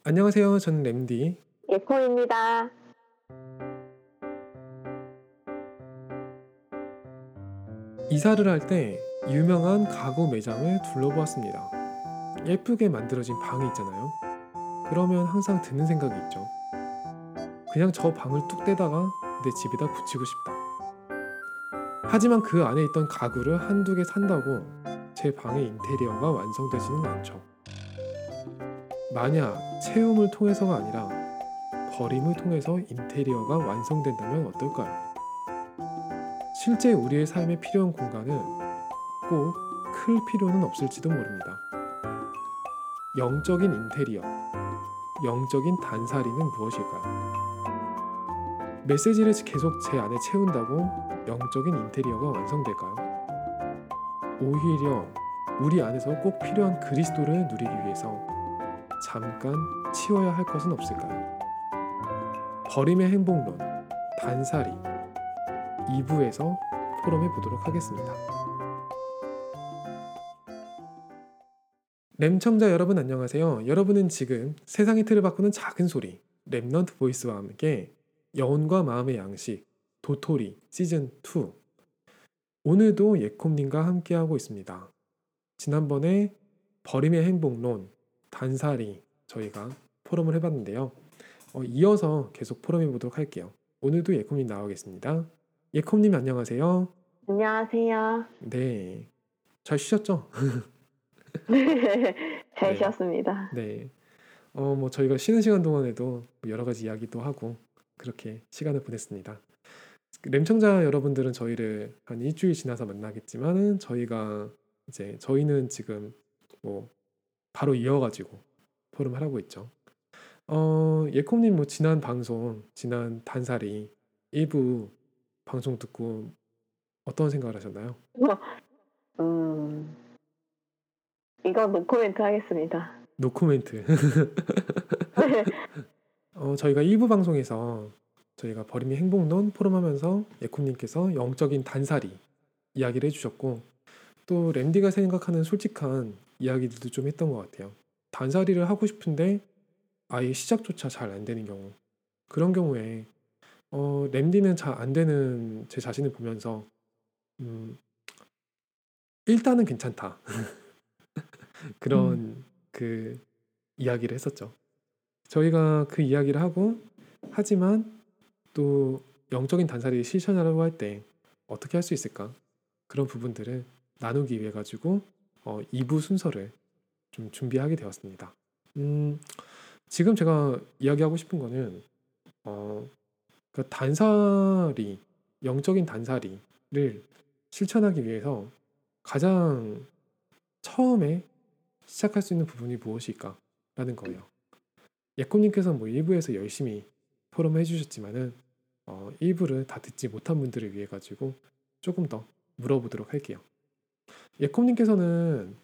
안녕하세요. 저는 램디. 예코입니다. 이사를 할 때 유명한 가구 매장을 둘러보았습니다. 예쁘게 만들어진 방이 있잖아요. 그러면 항상 드는 생각이 있죠. 그냥 저 방을 뚝 떼다가 내 집에다 붙이고 싶다. 하지만 그 안에 있던 가구를 한두 개 산다고 제 방의 인테리어가 완성되지는 않죠. 만약 채움을 통해서가 아니라 버림을 통해서 인테리어가 완성된다면 어떨까요? 실제 우리의 삶에 필요한 공간은 꼭 클 필요는 없을지도 모릅니다. 영적인 인테리어, 영적인 단살이는 무엇일까요? 메시지를 계속 제 안에 채운다고 영적인 인테리어가 완성될까요? 오히려 우리 안에서 꼭 필요한 그리스도를 누리기 위해서 잠깐 치워야 할 것은 없을까요? 버림의 행복론, 단살이 2부에서 포럼해 보도록 하겠습니다. 램청자 여러분 안녕하세요. 여러분은 지금 세상의 틀을 바꾸는 작은 소리 램넌트 보이스와 함께 영혼과 마음의 양식 도토리 시즌2 오늘도 예콤님과 함께하고 있습니다. 지난번에 버림의 행복론 단살이 저희가 포럼을 해봤는데요. 이어서 계속 포럼해 보도록 할게요. 오늘도 예콤님 나오겠습니다. 예콤님 안녕하세요. 안녕하세요. 네, 잘 쉬셨죠? 잘 네. 쉬었습니다. 네. 저희가 쉬는 시간 동안에도 여러 가지 이야기도 하고 그렇게 시간을 보냈습니다. 램청자 여러분들은 저희를 한 일주일 지나서 만나겠지만은 저희는 지금 뭐 바로 이어가지고 포럼을 하고 있죠. 예콤님 지난 단살이 1부 방송 듣고 어떤 생각을 하셨나요? 이거 노코멘트 하겠습니다. 노코멘트. 저희가 1부 방송에서 저희가 버림의 행복론 포럼하면서 예콤님께서 영적인 단살이 이야기를 해주셨고 또 램디가 생각하는 솔직한 이야기들도 좀 했던 것 같아요. 단살이를 하고 싶은데 아예 시작조차 잘 안 되는 경우 그런 경우에 램디는 잘 안 되는 제 자신을 보면서 일단은 괜찮다 그런 그 이야기를 했었죠. 저희가 그 이야기를 하고 하지만 또 영적인 단살이 실천하려고 할 때 어떻게 할 수 있을까? 그런 부분들을 나누기 위해 가지고 2부 순서를 좀 준비하게 되었습니다. 지금 제가 이야기하고 싶은 거는 그 영적인 단살이를 실천하기 위해서 가장 처음에 시작할 수 있는 부분이 무엇일까라는 거예요. 예꿈님께서 1부에서 열심히 포럼을 해주셨지만은 1부를 다 듣지 못한 분들을 위해 가지고 조금 더 물어보도록 할게요. 예꿈님께서는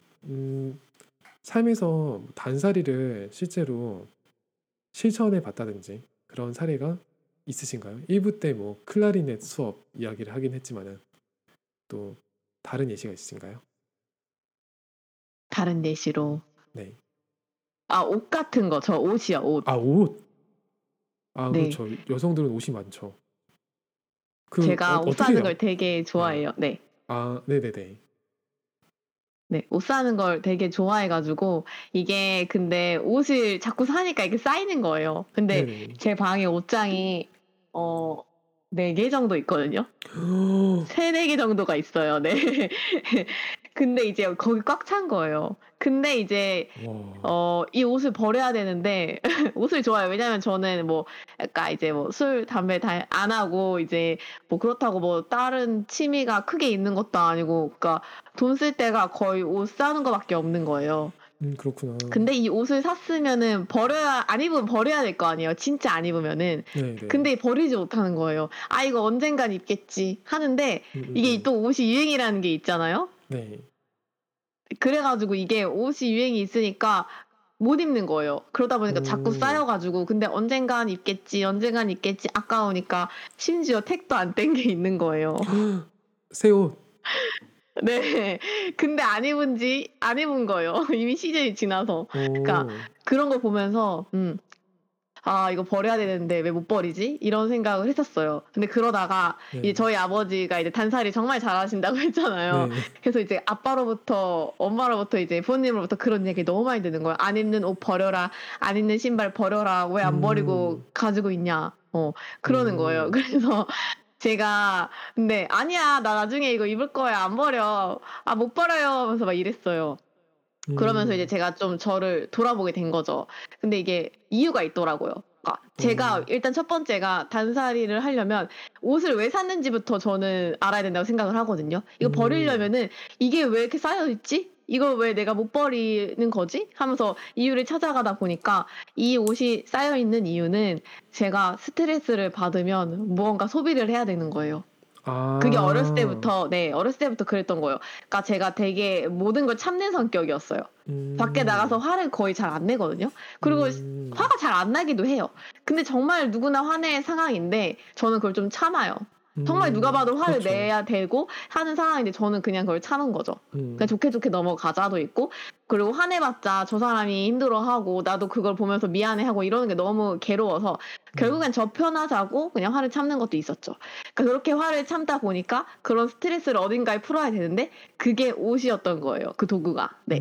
삶에서 단살이를 실제로 실천해 봤다든지 그런 사례가 있으신가요? 1부 때 클라리넷 수업 이야기를 하긴 했지만은 또 다른 예시가 있으신가요? 다른 예시로 네. 옷 같은 거. 저 옷이요. 옷. 옷. 네. 그렇죠. 여성들은 옷이 많죠. 제가 옷 어떻게 사는 해요? 걸 되게 좋아해요. 네. 네네네. 네, 옷 사는 걸 되게 좋아해가지고 이게 근데 옷을 자꾸 사니까 이게 쌓이는 거예요. 근데 네네. 제 방에 옷장이 4개 정도 있거든요. 3-4개 정도가 있어요. 네. 근데 이제 거기 꽉 찬 거예요. 근데 이제 와. 이 옷을 버려야 되는데 옷을 좋아해요. 왜냐면 저는 약간 이제 술, 담배 다 안 하고 이제 그렇다고 다른 취미가 크게 있는 것도 아니고 그러니까 돈 쓸 때가 거의 옷 사는 거밖에 없는 거예요. 그렇구나. 근데 이 옷을 샀으면은 안 입으면 버려야 될 거 아니에요. 진짜 안 입으면은. 네네. 근데 버리지 못하는 거예요. 이거 언젠간 입겠지 하는데 이게 또 옷이 유행이라는 게 있잖아요. 네. 그래 가지고 이게 옷이 유행이 있으니까 못 입는 거예요. 그러다 보니까 자꾸 쌓여 가지고 근데 언젠간 입겠지, 언젠간 입겠지 아까우니까 심지어 택도 안 뗀 게 있는 거예요. 새 옷. 네. 근데 안 입은 거예요. 이미 시즌이 지나서. 그러니까 오. 그런 거 보면서 '아 이거 버려야 되는데 왜 못 버리지?' 이런 생각을 했었어요. 근데 그러다가 이제 네. 저희 아버지가 이제 단살이 정말 잘하신다고 했잖아요. 네. 그래서 이제 아빠로부터 엄마로부터 이제 부모님으로부터 그런 얘기 너무 많이 듣는 거예요. "안 입는 옷 버려라. 안 입는 신발 버려라. 왜 안 버리고 음. 가지고 있냐." 그러는 거예요. 음. 그래서 제가 근데 "아니야. 나 나중에 이거 입을 거야. 안 버려. 아 못 버려요." 하면서 막 이랬어요. 그러면서 이제 음. 제가 좀 저를 돌아보게 된 거죠. 근데 이게 이유가 있더라고요. 그러니까 제가 어. 일단 첫 번째가 단살이를 하려면 옷을 왜 샀는지부터 저는 알아야 된다고 생각을 하거든요. 이거 음. 버리려면은 '이게 왜 이렇게 쌓여 있지? 이걸 왜 내가 못 버리는 거지?' 하면서 이유를 찾아가다 보니까 이 옷이 쌓여 있는 이유는 제가 스트레스를 받으면 무언가 소비를 해야 되는 거예요. 그게 아. 어렸을 때부터 그랬던 거예요. 그러니까 제가 되게 모든 걸 참는 성격이었어요. 밖에 나가서 음. 화를 거의 잘 안 내거든요. 그리고 음. 화가 잘 안 나기도 해요. 근데 정말 누구나 화낼 상황인데 저는 그걸 좀 참아요. 정말 누가 봐도 화를 그렇죠. 내야 되고 하는 상황인데 저는 그냥 그걸 참은 거죠. 그냥 음. 좋게 좋게 넘어가자도 있고 그리고 화내봤자 저 사람이 힘들어하고 나도 그걸 보면서 미안해하고 이러는 게 너무 괴로워서 음. 결국엔 저 편하자고 그냥 화를 참는 것도 있었죠. 그러니까 그렇게 화를 참다 보니까 그런 스트레스를 어딘가에 풀어야 되는데 그게 옷이었던 거예요, 그 도구가. 네.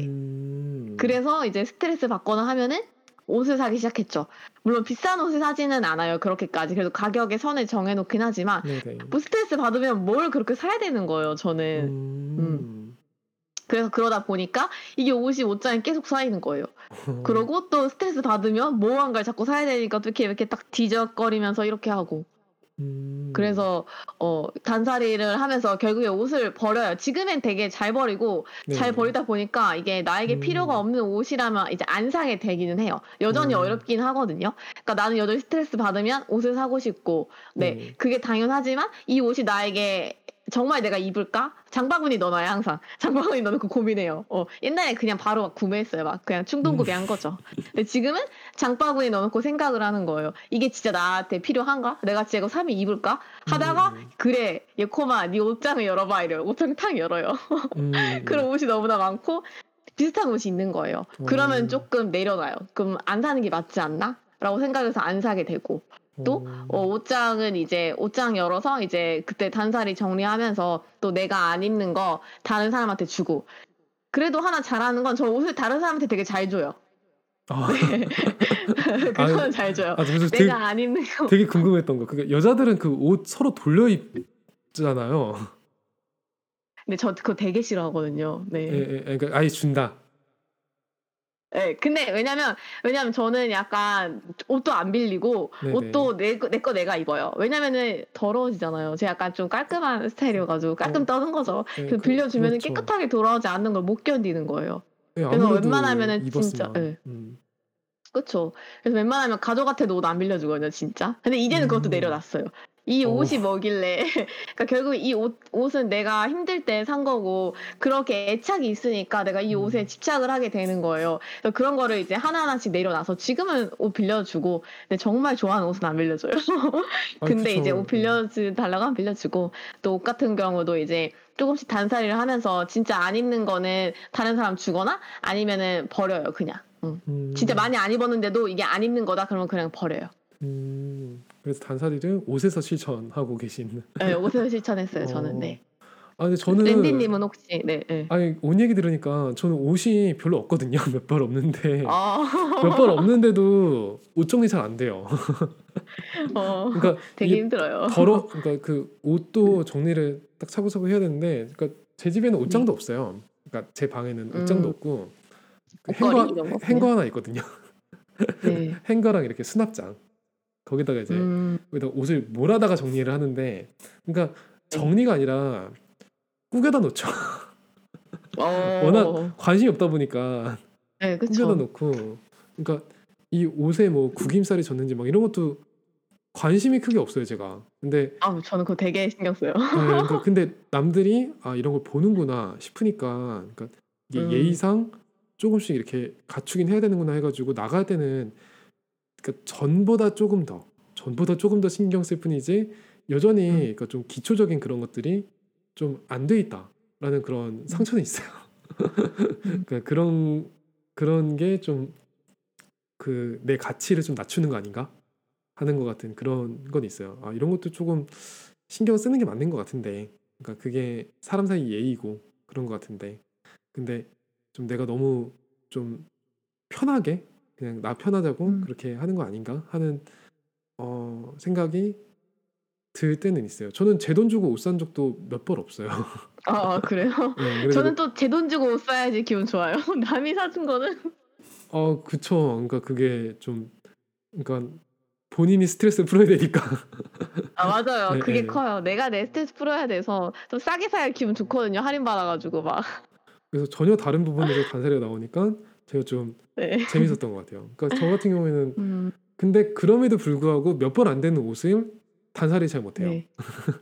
음. 그래서 이제 스트레스 받거나 하면은 옷을 사기 시작했죠. 물론 비싼 옷을 사지는 않아요, 그렇게까지. 그래도 가격에 선을 정해 놓긴 하지만 네네. 뭐 스트레스 받으면 뭘 그렇게 사야 되는 거예요, 저는. 음. 음. 그래서 그러다 보니까 이게 옷이 옷장에 계속 쌓이는 거예요. 그러고 또 스트레스 받으면 무언가를 자꾸 사야 되니까 또 이렇게 딱 뒤적거리면서 이렇게 하고. 음. 그래서 단살이를 하면서 결국에 옷을 버려요. 지금엔 되게 잘 버리고 잘 네. 버리다 보니까 이게 나에게 필요가 음. 없는 옷이라면 이제 안 사게 되기는 해요. 여전히 어. 어렵긴 하거든요. 그러니까 나는 여전히 스트레스 받으면 옷을 사고 싶고 네 네. 그게 당연하지만 이 옷이 나에게 정말 내가 입을까? 장바구니 넣어 놔요 항상. 장바구니 넣어 놓고 고민해요. 옛날에 그냥 바로 막 구매했어요. 막 그냥 충동 음. 구매한 거죠. 근데 지금은 장바구니에 넣어 놓고 생각을 하는 거예요. '이게 진짜 나한테 필요한가? 내가 진짜 이거 사면 입을까?' 하다가 음. '그래 얘코마 네 옷장을 열어 봐.' 이래요. 옷장을 탁 열어요. 그런 옷이 너무나 많고 비슷한 옷이 있는 거예요. 그러면 어. 쪼끔 내려놔요. '그럼 안 사는 게 맞지 않나?'라고 생각해서 안 사게 되고 또 어. 옷장은 이제 옷장 열어서 이제 그때 단살이 정리하면서 또 내가 안 입는 거 다른 사람한테 주고 그래도 하나 잘하는 건 저 옷을 다른 사람한테 되게 잘 줘요. 아. 네. 아 그거는 잘 줘요. 그래서 내가 안 입는 거 되게 궁금했던 거. 그게 여자들은 그 옷 서로 돌려 입잖아요. 근데 저 그거 되게 싫어하거든요. 네. 그러니까 아예 준다. 예. 근데 왜냐면 저는 약간 옷도 안 빌리고 네네. 옷도 내 거 내가 입어요. 왜냐면은 더러워지잖아요. 제가 약간 좀 깔끔한 스타일이어 가지고 깔끔 어 떠는 거죠. 예 그래서 빌려주면은 그렇죠. 깨끗하게 돌아오지 않는 걸 못 견디는 거예요. 예 그래서 아무래도 웬만하면은 진짜 입었으면. 예. 그쵸. 그래서 웬만하면 가족한테도 옷 안 빌려주거든요 진짜. 근데 이제는 그것도 음. 내려놨어요. 이 어. 옷이 뭐길래 그러니까 결국 이 옷은 내가 힘들 때 산 거고 그렇게 애착이 있으니까 내가 이 옷에 음. 집착을 하게 되는 거예요. 그래서 그런 거를 이제 하나하나씩 내려놔서 지금은 옷 빌려주고 근데 정말 좋아하는 옷은 안 빌려줘요. 아이 근데 이제 옷 그쵸. 예. 달라고 하면 빌려주고 또 옷 같은 경우도 이제 쪼금씩 단살이를 하면서 진짜 안 입는 거는 다른 사람 주거나 아니면은 버려요 그냥. 진짜 음. 많이 안 입었는데도 이게 안 입는 거다 그러면 그냥 버려요. 그래서 단살이를 옷에서 실천하고 계시는. 예. 옷에서 실천했어요 저는. 어. 네. 근데 랜디 저는 님은 혹시 네 예. 아니 옷 얘기 들으니까 저는 옷이 별로 없거든요. 몇 벌 없는데 아. 몇 벌 없는데도 옷 정리 잘 안 돼요. 그러니까 되게 이게 힘들어요. 그러니까 그 옷도 정리를 딱 차곡차곡 해야 되는데 그러니까 제 집에는 네. 옷장도 없어요. 그러니까 제 방에는 옷장도 음. 없고 그 옷걸이 이런 거 행거 그냥? 하나 있거든요. 네. 행거랑 이렇게 수납장. 거기다가 이제 음. 거기다 옷을 몰아다가 정리를 하는데 그러니까 네. 정리가 아니라 꾸겨다 놓죠. 워낙 어. 관심이 없다 보니까 네 꾸겨다 그쵸. 놓고 그러니까 이 옷에 뭐 구김살이 졌는지 막 이런 것도 관심이 크게 없어요 제가. 근데 아우 저는 그거 되게 신경 써요. 그러니까 근데 남들이 '아 이런 걸 보는구나.' 싶으니까 그러니까 이게 음. 예의상 조금씩 이렇게 갖추긴 해야 되는구나 해 가지고 나갈 때는 그러니까 전보다 조금 더 신경 쓸 뿐이지 여전히 음. 그러니까 좀 기초적인 그런 것들이 좀 안 돼 있다라고 라는 그런 음. 상처는 있어요. 음. 그러니까 그런 게 좀 그 내 가치를 좀 낮추는 거 아닌가 하는 것 같은 그런 건 있어요. 아, 이런 것도 조금 신경 쓰는 게 맞는 것 같은데, 그러니까 그게 사람 사이 예의고 그런 것 같은데, 근데 좀 내가 너무 좀 편하게 그냥 나 편하자고 음. 그렇게 하는 거 아닌가 하는 생각이 들 때는 있어요. 저는 제 돈 주고 옷 산 적도 몇 번 없어요. 아 그래요? 예, 그래서 저는 또 제 돈 주고 옷 사야지 기분 좋아요. 남이 사준 거는 그쵸. 그러니까 그게 좀, 그러니까 본인이 스트레스를 풀어야 되니까. 아 맞아요. 그게 예예. 커요. 내가 내 스트레스 풀어야 돼서 좀 싸게 사야 기분 좋거든요, 할인 받아 가지고 막. 그래서 전혀 다른 부분에서 단사리가 나오니까 제가 좀 네. 재밌었던 것 같아요. 그러니까 저 같은 경우에는, 음. 근데 그럼에도 불구하고 몇 번 안 되는 옷을 단사리 잘 못해요. 네.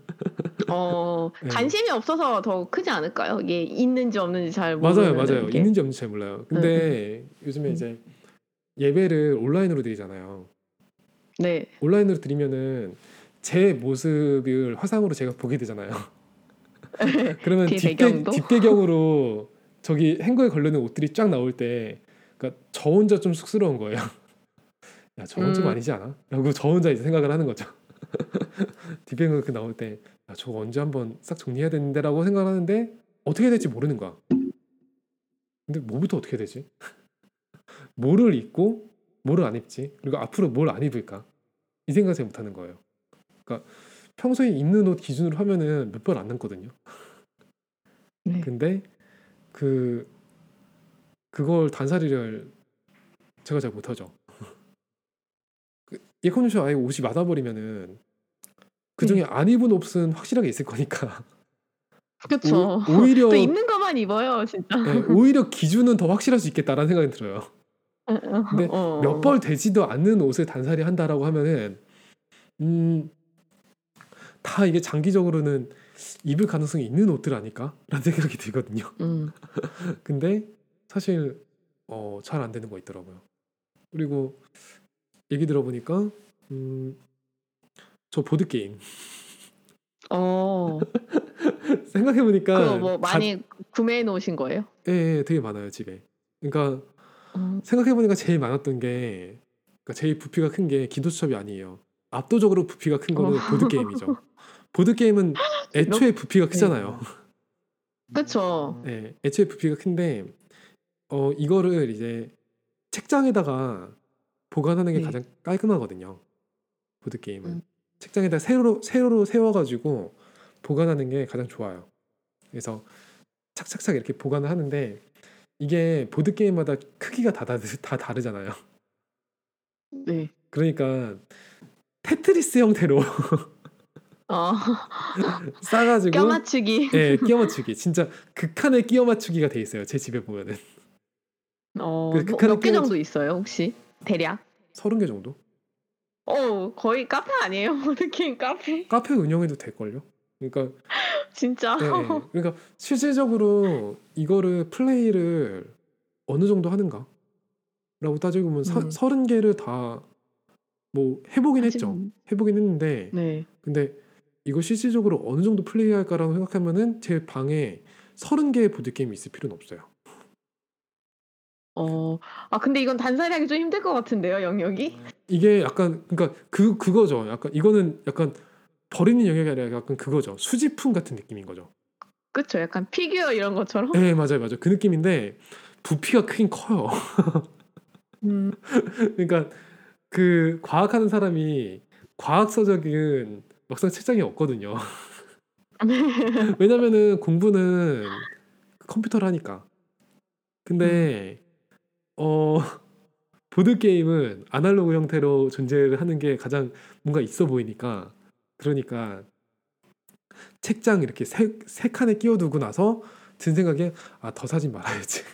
예. 관심이 없어서 더 크지 않을까요? 이게 있는지 없는지 잘 맞아요, 모르면은 맞아요. 이게. 있는지 없는지 잘 몰라요. 예예. 근데 요즘에 음. 이제 예배를 온라인으로 드리잖아요. 네. 온라인으로 드리면은 제 모습을 화상으로 제가 보게 되잖아요. 그러면 뒤에 배경도. 뒷배경으로 저기 행거에 걸려있는 옷들이 쫙 나올 때, 그러니까 저 혼자 좀 쑥스러운 거예요. 야, 저건 좀 음. 아니지 않아? 라고 저 혼자 이제 생각을 하는 거죠. 뒷배경으로 그 나올 때, 야, 저거 언제 한번 싹 정리해야 되는데라고 생각하는데 어떻게 해야 될지 모르는 거야. 근데 뭐부터 어떻게 해야 되지? 뭐를 입고 뭐를 안 입지? 그리고 앞으로 뭘 안 입을까? 이 생각을 잘 못하는 거예요. 그러니까 평소에 입는 옷 기준으로 하면은 몇 벌 안 남거든요. 네. 근데 그 그걸 단사리를 제가 잘 못하죠. 예컨대 아예 옷이 맞아버리면은 그 중에 네. 안 입은 옷은 확실하게 있을 거니까 그쵸. 또 오히려, 입는 것만 입어요, 진짜. 예, 오히려 기준은 더 확실할 수 있겠다라는 생각이 들어요. 근데 몇 어어. 벌 되지도 않는 옷을 단사리 한다라고 하면은 음, 다 이게 장기적으로는 입을 가능성이 있는 옷들 아닐까라는 생각이 들거든요. 음. 근데 사실 잘 안 되는 거 있더라고요. 그리고 얘기 들어보니까 음, 저 보드 게임 어. 그거 생각해보니까 뭐 많이 구매해 놓으신 거예요? 예, 예, 되게 많아요 집에. 그러니까 어. 생각해보니까 제일 많았던 게, 그러니까 제일 부피가 큰 게 기도수첩이 아니에요. 압도적으로 부피가 큰 어. 거는 보드 게임이죠. 보드 게임은 몇 애초에 부피가 네. 크잖아요. 그쵸. 예, 애초에 부피가 큰데 이거를 이제 책장에다가 보관하는 게 네. 가장 깔끔하거든요. 보드 게임은 음. 책장에다 세로로 세워가지고 보관하는 게 가장 좋아요. 그래서 착착착 이렇게 보관을 하는데 이게 보드 게임마다 크기가 다 다르잖아요. 네. 그러니까 테트리스 형태로 어. 껴 싸가지고, 맞추기. 예, 끼워 맞추기. 진짜 극한의 끼워 맞추기가 돼 있어요. 제 집에 보면은. 그 뭐 극한의 몇 개 끼워 맞추 정도 있어요, 혹시? 대략? 30개 정도? 거의 카페 아니에요? 보드게임 카페? 카페 운영해도 될 걸요? 그러니까 진짜? 예, 예. 그러니까 실질적으로 이거를 플레이를 어느 정도 하는가라고 따지고 보면 음. 30개를 다 뭐 해보긴 했죠. 하지만 해보긴 했는데, 네. 근데 이거 실질적으로 어느 정도 플레이할까라고 생각하면은 제 방에 30개의 보드게임이 있을 필요는 없어요. 어. 근데 이건 단살이하기 좀 힘들 것 같은데요, 영역이? 이게 약간, 그러니까 그거죠. 약간 이거는 약간 버리는 영역이 아니라 약간 그거죠. 수집품 같은 느낌인 거죠. 그쵸. 약간 피규어 이런 것처럼? 예, 맞아요, 맞아요. 그 느낌인데 부피가 크긴 커요. 음. 그러니까 그 과학하는 사람이 과학서적인 막상 책장이 없거든요. 왜냐면은 공부는 컴퓨터로 하니까. 음. 근데 어 보드 게임은 아날로그 형태로 존재를 하는 게 가장 뭔가 있어 보이니까, 그러니까 책장 이렇게 세 칸에 끼워두고 나서 든 생각에, 아, 더 사진 말아야지.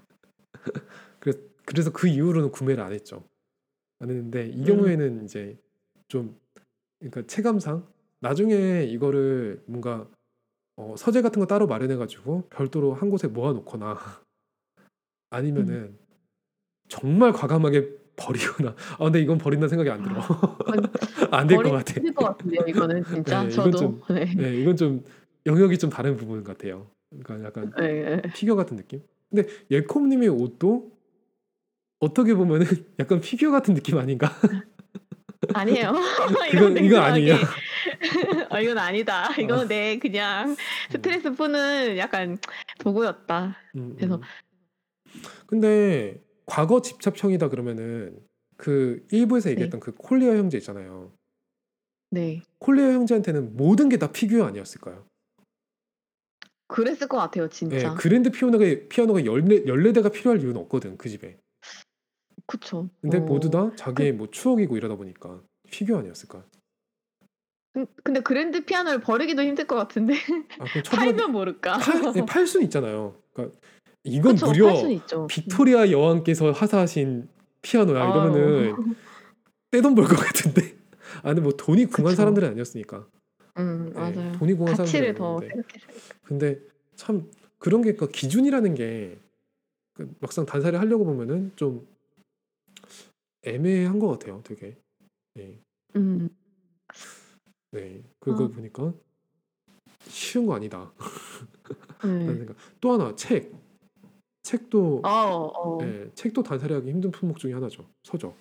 그래서 그 이후로는 구매를 안 했죠. 안 했는데 이 음. 경우에는 이제 좀, 그러니까 체감상 나중에 이거를 뭔가 서재 같은 거 따로 마련해 가지고 별도로 한 곳에 모아 놓거나 음. 아니면은 정말 과감하게 버리거나, 근데 이건 버린다는 생각이 안 들어. 건 안 될 것 버리기 같아. 힘들 것 같은데요, 이거는 진짜. 네, 이건 저도. 좀, 네. 네, 이건 좀 영역이 좀 다른 부분 같아요. 그러니까 약간 예. 피규어 같은 느낌? 근데 예콤님의 옷도 어떻게 보면은 약간 피규어 같은 느낌 아닌가? 아니에요. 이건 이거 아니에요? 냉정하게 이건 아니다. 아, 이거는 내 그냥 음, 스트레스 푸는 약간 도구였다. 음, 그래서 음. 근데 과거 집착형이다 그러면은 그 일부에서 네. 얘기했던 그 콜리어 형제 있잖아요. 네. 콜리어 형제한테는 모든 게 다 피규어 아니었을까요? 그랬을 것 같아요, 예, 진짜. 그랜드 피아노가 14대가 필요할 이유는 없거든, 그 집에. 그쵸. 근데 모두 다 그 자기의 뭐 추억이고 이러다 보니까 피규어 아니었을까? 근데 그랜드 피아노를 버리기도 힘들 것 같은데 아, 그럼 처분하기 팔면 모를까? 팔 수는 있잖아요. 그러니까 이건 그쵸. 팔 무려 수는 있죠. 빅토리아 여왕께서 하사하신 피아노야 아우 이러면은 떼돈 벌 것 같은데. 아, 근데 뭐 돈이 궁한 그쵸. 사람들은 아니었으니까. 예, 맞아요. 돈이 궁한 사람들은 가치를 더 아니었는데. 생각했으니까. 근데 참 그런 게 그러니까 기준이라는 게 막상 단사를 하려고 보면은 좀 애매한 것 같아요, 되게. 네, 음. 네. 그거 아 보니까 쉬운 거 아니다. 라는 네. 생각. 또 하나 책도 어. 예, 책도 단사리하기 힘든 품목 중에 하나죠. 서적.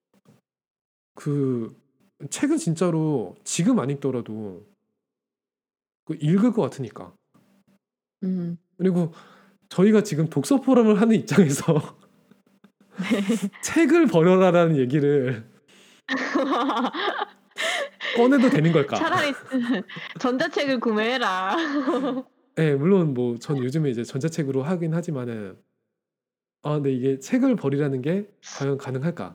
그 책은 진짜로 지금 안 읽더라도 그 읽을 것 같으니까. 음. 그리고 저희가 지금 독서 포럼을 하는 입장에서 네. 책을 버려라라는 얘기를 꺼내도 되는 걸까? 차라리 전자책을 구매해라. 예, 물론 뭐 전 요즘에 이제 전자책으로 하긴 하지만은 근데 이게 책을 버리라는 게 과연 가능할까?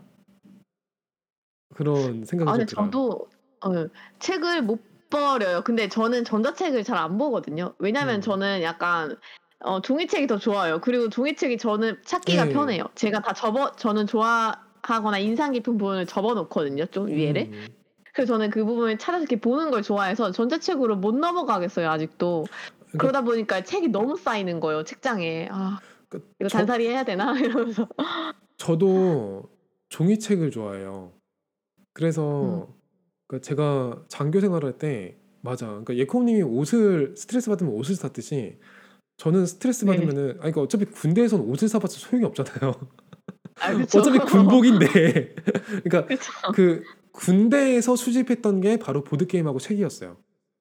그런 생각은 좀 근데 들어요. 저도 책을 못 버려요. 근데 저는 전자책을 잘 안 보거든요. 왜냐면 음. 저는 약간 종이책이 더 좋아요. 그리고 종이책이 저는 찾기가 예. 편해요. 제가 다 저는 좋아하거나 인상 깊은 부분을 접어 놓거든요, 좀 위에를. 음. 그래서 저는 그 부분을 찾아서 이렇게 보는 걸 좋아해서 전자책으로 못 넘어가겠어요, 아직도. 그러니까 그러다 보니까 책이 너무 쌓이는 거예요, 책장에. '아 그러니까 이거 단살이 해야 되나?' 이러면서. 저도 종이책을 좋아해요. 음. 그래서 제가 장교 생활할 때 맞아. 그러니까 예콩님이 옷을 스트레스 받으면 옷을 샀듯이 저는 스트레스 네. 받으면은 그러니까 어차피 군대에서는 옷을 사봤자 소용이 없잖아요. 그쵸. 어차피 군복인데. 그러니까 그쵸. 그 군대에서 수집했던 게 바로 보드 게임하고 책이었어요.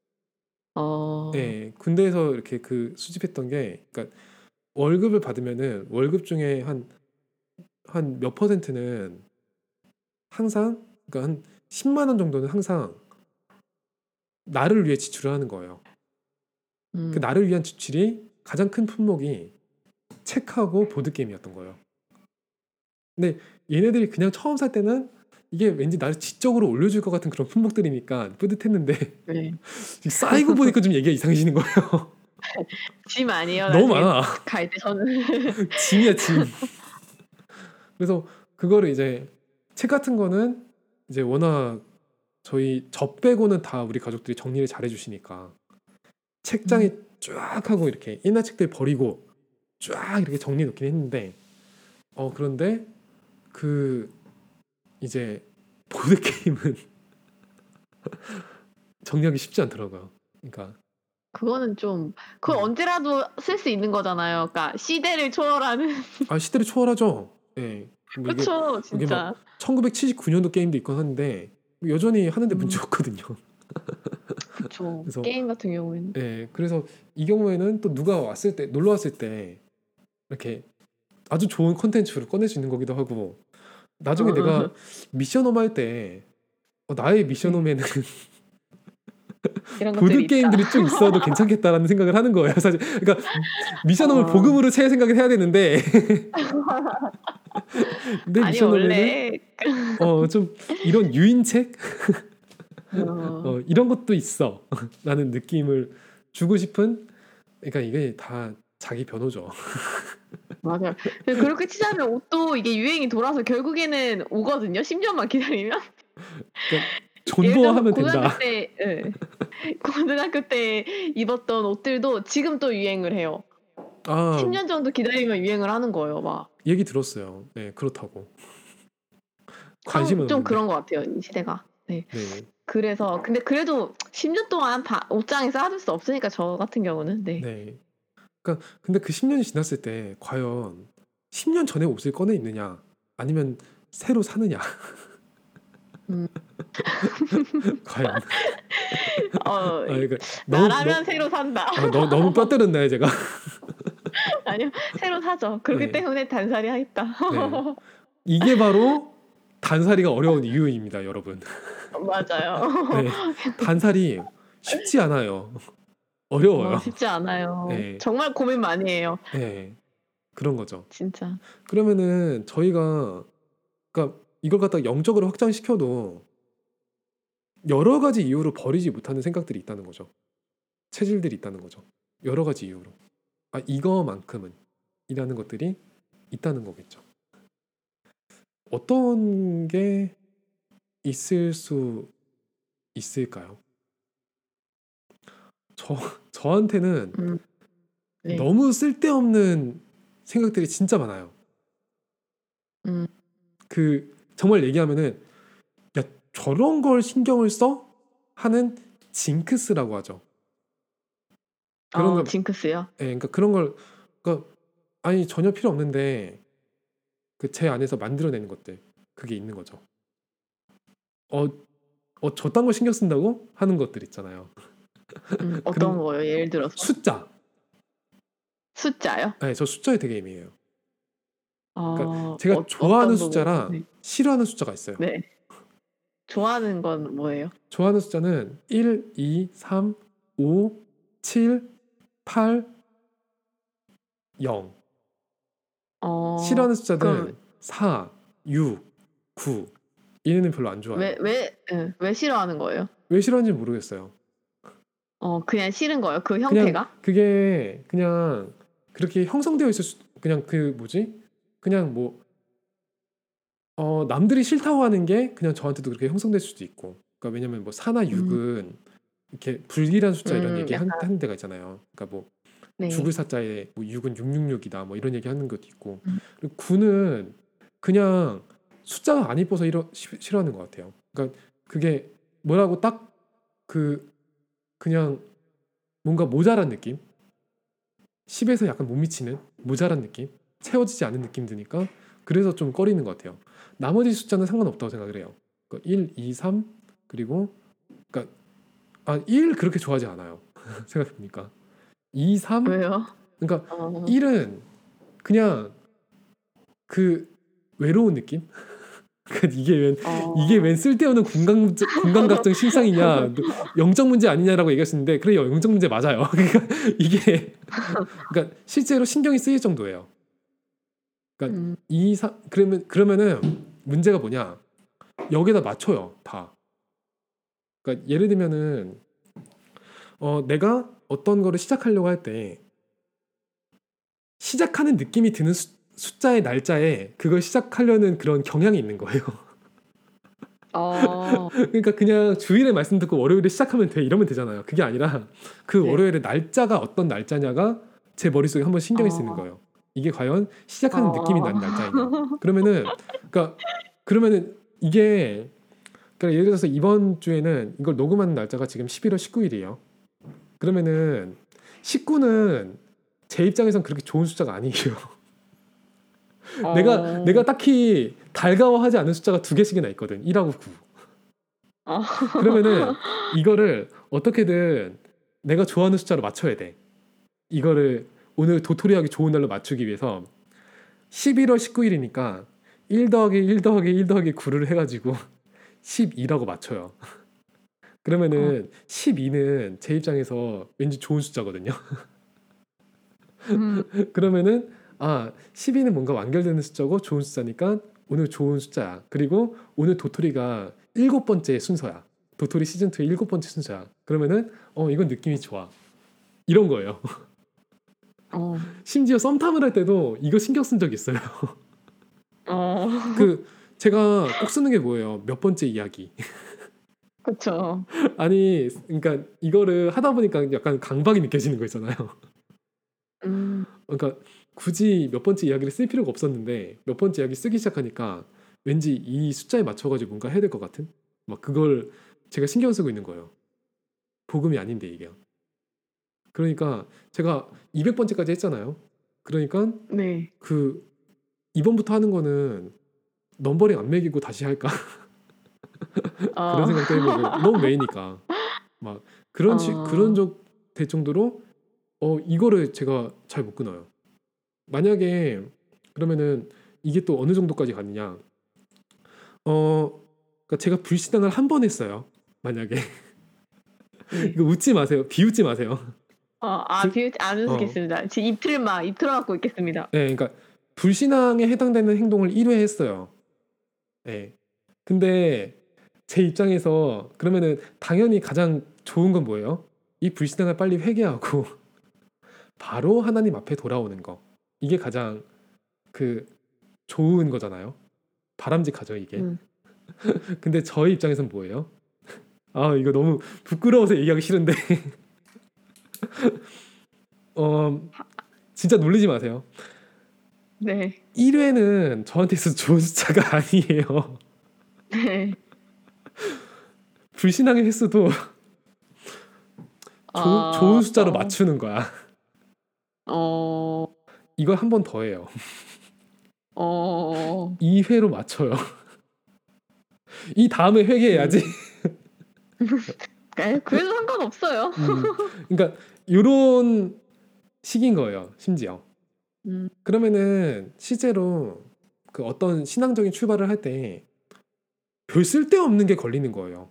어. 예, 군대에서 이렇게 그 수집했던 게 그러니까 월급을 받으면은 월급 중에 한 몇 퍼센트는 항상 그러니까 한 10만 원 정도는 항상 나를 위해 지출을 하는 거예요. 그 음. 나를 위한 지출이 가장 큰 품목이 책하고 보드 게임이었던 거예요. 근데 얘네들이 그냥 처음 살 때는 이게 왠지 나를 지적으로 올려줄 것 같은 그런 품목들이니까 뿌듯했는데 네. 쌓이고 보니까 좀 얘기가 이상해지는 거예요. 짐 아니에요? 너무 나중에 많아. 갈 때 저는. 짐이야 짐. 그래서 그거를 이제 책 같은 거는 이제 워낙 저 빼고는 다 우리 가족들이 정리를 잘 해주시니까 책장에 음. 쫙 하고 이렇게 옛날 책들 버리고 쫙 이렇게 정리해 놓긴 했는데 그런데 그 이제 보드 게임은 정리하기 쉽지 않더라고요. 그러니까 그거는 좀 그건 음. 언제라도 쓸 수 있는 거잖아요. 그러니까 시대를 초월하는. 시대를 초월하죠. 예. 뭐 그쵸. 이게 막 진짜. 1979년도 게임도 있고 하는데 여전히 하는데 음. 문제 없거든요. 그쵸. 그래서 게임 같은 경우에는. 예. 그래서 이 경우에는 또 누가 왔을 때 놀러 왔을 때 이렇게 아주 좋은 콘텐츠로 꺼낼 수 있는 거기도 하고 나중에 내가 어. 미션홈 할 때 나의 네. 미션홈에는 이런 것들이 보드 있다. 게임들이 쭉 있어도 괜찮겠다라는 생각을 하는 거예요. 사실 그러니까 미션홈을 어. 복음으로 채 생각을 해야 되는데 내 아니 미션홈에는 원래 좀 이런 유인책 어 이런 것도 있어. 라는 느낌을 주고 싶은 그러니까 이게 다 자기 변호죠. 맞아요. 그렇게 치자면 옷도 이게 유행이 돌아서 결국에는 오거든요, 10 년만 기다리면. 그러니까 예를 들어서 존버하면 고등학교 된다. 때 고등학교 때 입었던 옷들도 지금 또 유행을 해요. 10 아, 년 정도 기다리면 유행을 하는 거예요, 막. 얘기 들었어요. 네, 그렇다고. 참 관심은 좀 없는데. 그런 것 같아요, 이 시대가. 네. 네. 근데 그래도 10년 동안 옷장에 쌓아둘 수 없으니까 저 같은 경우는. 네. 네. 그러니까 근데 그 10년이 지났을 때 과연 10년 전에 옷을 꺼내 입느냐 아니면 새로 사느냐 음. 과연 어, 그러니까 너무 나라면 새로 산다. 너무 뼈 때렸나요 제가? 아니요, 새로 사죠. 그렇기 네, 때문에 단살이 하있다. 네. 이게 바로 단살이가 어려운 이유입니다, 여러분. 맞아요. 네, 단살이 쉽지 않아요. 어려워요. 쉽지 않아요. 네, 정말 고민 많이 해요. 네, 그런 거죠. 진짜. 그러면은 저희가 그러니까 이걸 갖다 영적으로 확장시켜도 여러 가지 이유로 버리지 못하는 생각들이 있다는 거죠. 체질들이 있다는 거죠. 여러 가지 이유로. 이거만큼은 이라는 것들이 있다는 거겠죠. 어떤 게 있을 수 있을까요? 저한테는 음, 네. 너무 쓸데없는 생각들이 진짜 많아요. 음, 정말 얘기하면은 야 저런 걸 신경을 써? 하는 징크스라고 하죠. 그런 걸 징크스요? 그러니까 그런 걸 그러니까 아니 전혀 필요 없는데 그 제 안에서 만들어내는 것들 그게 있는 거죠. 저딴 걸 신경 쓴다고 하는 것들 있잖아요. 어떤 거요? 예를 들어서. 숫자. 숫자요? 네, 저 숫자에 되게 예민해요. 그러니까 제가 어떤 좋아하는 부분? 숫자랑 네. 싫어하는 숫자가 있어요. 네. 좋아하는 건 뭐예요? 좋아하는 숫자는 1, 2, 3, 5, 7, 8, 0. 싫어하는 숫자는 그럼 4, 6, 9. 얘네는 별로 안 좋아해요. 왜 싫어하는 거예요? 왜 싫어하는지 모르겠어요. 그냥 싫은 거예요? 그 그냥 형태가? 그게 그냥 그렇게 형성되어 있을 그냥 그냥 뭐 남들이 싫다고 하는 게 그냥 저한테도 그렇게 형성될 수도 있고. 그러니까 왜냐면 뭐 4나 6은 이렇게 불길한 숫자 이런 얘기 약간 하는 데가 있잖아요. 그러니까 뭐 네. 죽을 사자에 뭐 6은 666이다 뭐 이런 얘기 하는 것도 있고. 음. 그리고 9는 그냥 숫자가 안 이뻐서 싫어하는 것 같아요. 그러니까 그게 뭐라고 딱 그냥 뭔가 모자란 느낌? 10에서 약간 못 미치는 모자란 느낌? 채워지지 않는 느낌 드니까 그래서 좀 꺼리는 것 같아요. 나머지 숫자는 상관없다고 생각을 해요. 그러니까 1, 2, 3 그리고 그러니까 1 그렇게 좋아하지 않아요. 생각해보니까 2, 3 왜요? 그러니까 1은 그냥 그 외로운 느낌? 그러니까 이게 웬 쓸데없는 군감각적 신상이냐 영적 문제 아니냐라고 얘기했었는데 그래 영적 문제 맞아요. 그러니까 이게 그러니까 실제로 신경이 쓰일 정도예요. 그러니까 2, 3 그러면은 문제가 뭐냐 여기다 맞춰요 다. 그러니까 예를 들면은 내가 어떤 거를 시작하려고 할 때 시작하는 느낌이 드는 숫자의 날짜에 그걸 시작하려는 그런 경향이 있는 거예요. 그러니까 그냥 주일에 말씀 듣고 월요일에 시작하면 돼 이러면 되잖아요. 그게 아니라 그 네. 월요일의 날짜가 어떤 날짜냐가 제 머릿속에 한번 신경이 쓰이는 거예요. 이게 과연 시작하는 느낌이 나는 날짜이냐. 그러면은 이게 그러니까 예를 들어서 이번 주에는 이걸 녹음하는 날짜가 지금 11월 19일이에요. 그러면은 19는 제 입장에선 그렇게 좋은 숫자가 아니에요. 내가 딱히 달가워하지 않은 숫자가 두 개씩이나 있거든. 1하고 9. 그러면은 이거를 어떻게든 내가 좋아하는 숫자로 맞춰야 돼. 이거를 오늘 도토리하기 좋은 날로 맞추기 위해서 11월 19일이니까 1 더하기 1 더하기 1 더하기 9를 해가지고 12라고 맞춰요. 그러면은 12는 제 입장에서 왠지 좋은 숫자거든요. 그러면은 12는 뭔가 완결되는 숫자고 좋은 숫자니까 오늘 좋은 숫자야. 그리고 오늘 도토리가 7번째 순서야. 도토리 시즌2의 7번째 순서야. 그러면은 이건 느낌이 좋아. 이런 거예요. 심지어 썸탐을 할 때도 이거 신경 쓴 적 있어요. 제가 꼭 쓰는 게 뭐예요? 몇 번째 이야기. 그쵸. 아니 그러니까 이거를 하다 보니까 약간 강박이 느껴지는 거 있잖아요. 그러니까 굳이 몇 번째 이야기를 쓸 필요가 없었는데 몇 번째 이야기 쓰기 시작하니까 왠지 이 숫자에 맞춰가지고 뭔가 해야 될 것 같은 막 그걸 제가 신경 쓰고 있는 거예요. 복음이 아닌데 이게. 그러니까 제가 200번째까지 했잖아요. 그러니까 네. 그 이번부터 하는 거는 넘버링 안 매기고 다시 할까 그런 어. 생각도 해보고 너무 메이니까 막 그런 어. 적 될 정도로 이거를 제가 잘 못 끊어요. 만약에 그러면은 이게 또 어느 정도까지 가느냐? 그러니까 제가 불신앙을 한 번 했어요. 만약에 네. 이거 웃지 마세요. 비웃지 마세요. 비웃지 안 어, 웃겠습니다. 지금 입 틀어막고 있겠습니다. 네, 그러니까 불신앙에 해당되는 행동을 1회 했어요. 네. 근데 제 입장에서 그러면은 당연히 가장 좋은 건 뭐예요? 이 불신앙을 빨리 회개하고 바로 하나님 앞에 돌아오는 거. 이게 가장 그 좋은 거잖아요. 바람직하죠, 이게. 음. 근데 저희 입장에선 뭐예요? 이거 너무 부끄러워서 얘기하기 싫은데 어, 진짜 놀리지 마세요. 네. 1회는 저한테 있어서 좋은 숫자가 아니에요. 네. 불신앙의 횟수도 좋은 숫자로 어. 맞추는 거야. 어. 이걸 한 번 더 해요. 어. 2회로 맞춰요. 이 다음에 회개해야지. 그래도 상관없어요. 그러니까 요런 식인 거예요. 심지어. 음. 그러면은 실제로 그 어떤 신앙적인 출발을 할 때 별 쓸데없는 게 걸리는 거예요.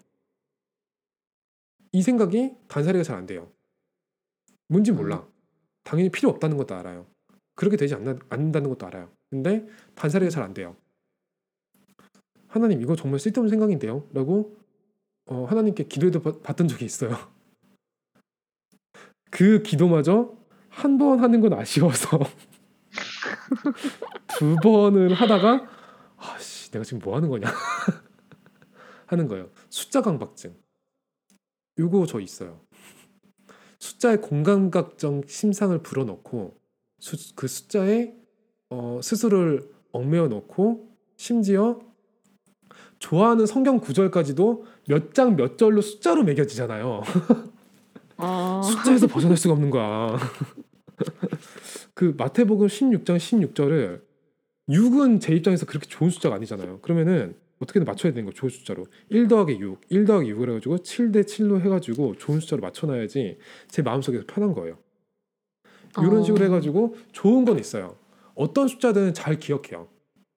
이 생각이 단사리가 잘 안 돼요. 뭔지 음. 몰라. 당연히 필요 없다는 것도 알아요. 그렇게 되지 않는다는 것도 알아요. 근데 단사리가 잘 안 돼요. 하나님 이거 정말 쓸데없는 생각인데요? 라고 하나님께 기도해도 받던 적이 있어요. 그 기도마저 한 번 하는 건 아쉬워서 2번을 하다가 아씨 내가 지금 뭐 하는 거냐 하는 거예요. 숫자 강박증. 요거 저 있어요. 숫자에 공감각적 심상을 불어넣고 그 숫자에 스스로를 얽매여 놓고 심지어 좋아하는 성경 구절까지도 몇 장 몇 절로 숫자로 매겨지잖아요. 숫자에서 벗어날 수가 없는 거야. 그 마태복음 16장 16절을 6은 제 입장에서 그렇게 좋은 숫자가 아니잖아요. 그러면은 어떻게든 맞춰야 되는 거 좋은 숫자로 1 더하기 6, 1 더하기 6을 해가지고 7 대 7로 해가지고 좋은 숫자로 맞춰놔야지 제 마음속에서 편한 거예요. 이런 식으로 해가지고 좋은 건 있어요. 어떤 숫자든 잘 기억해요.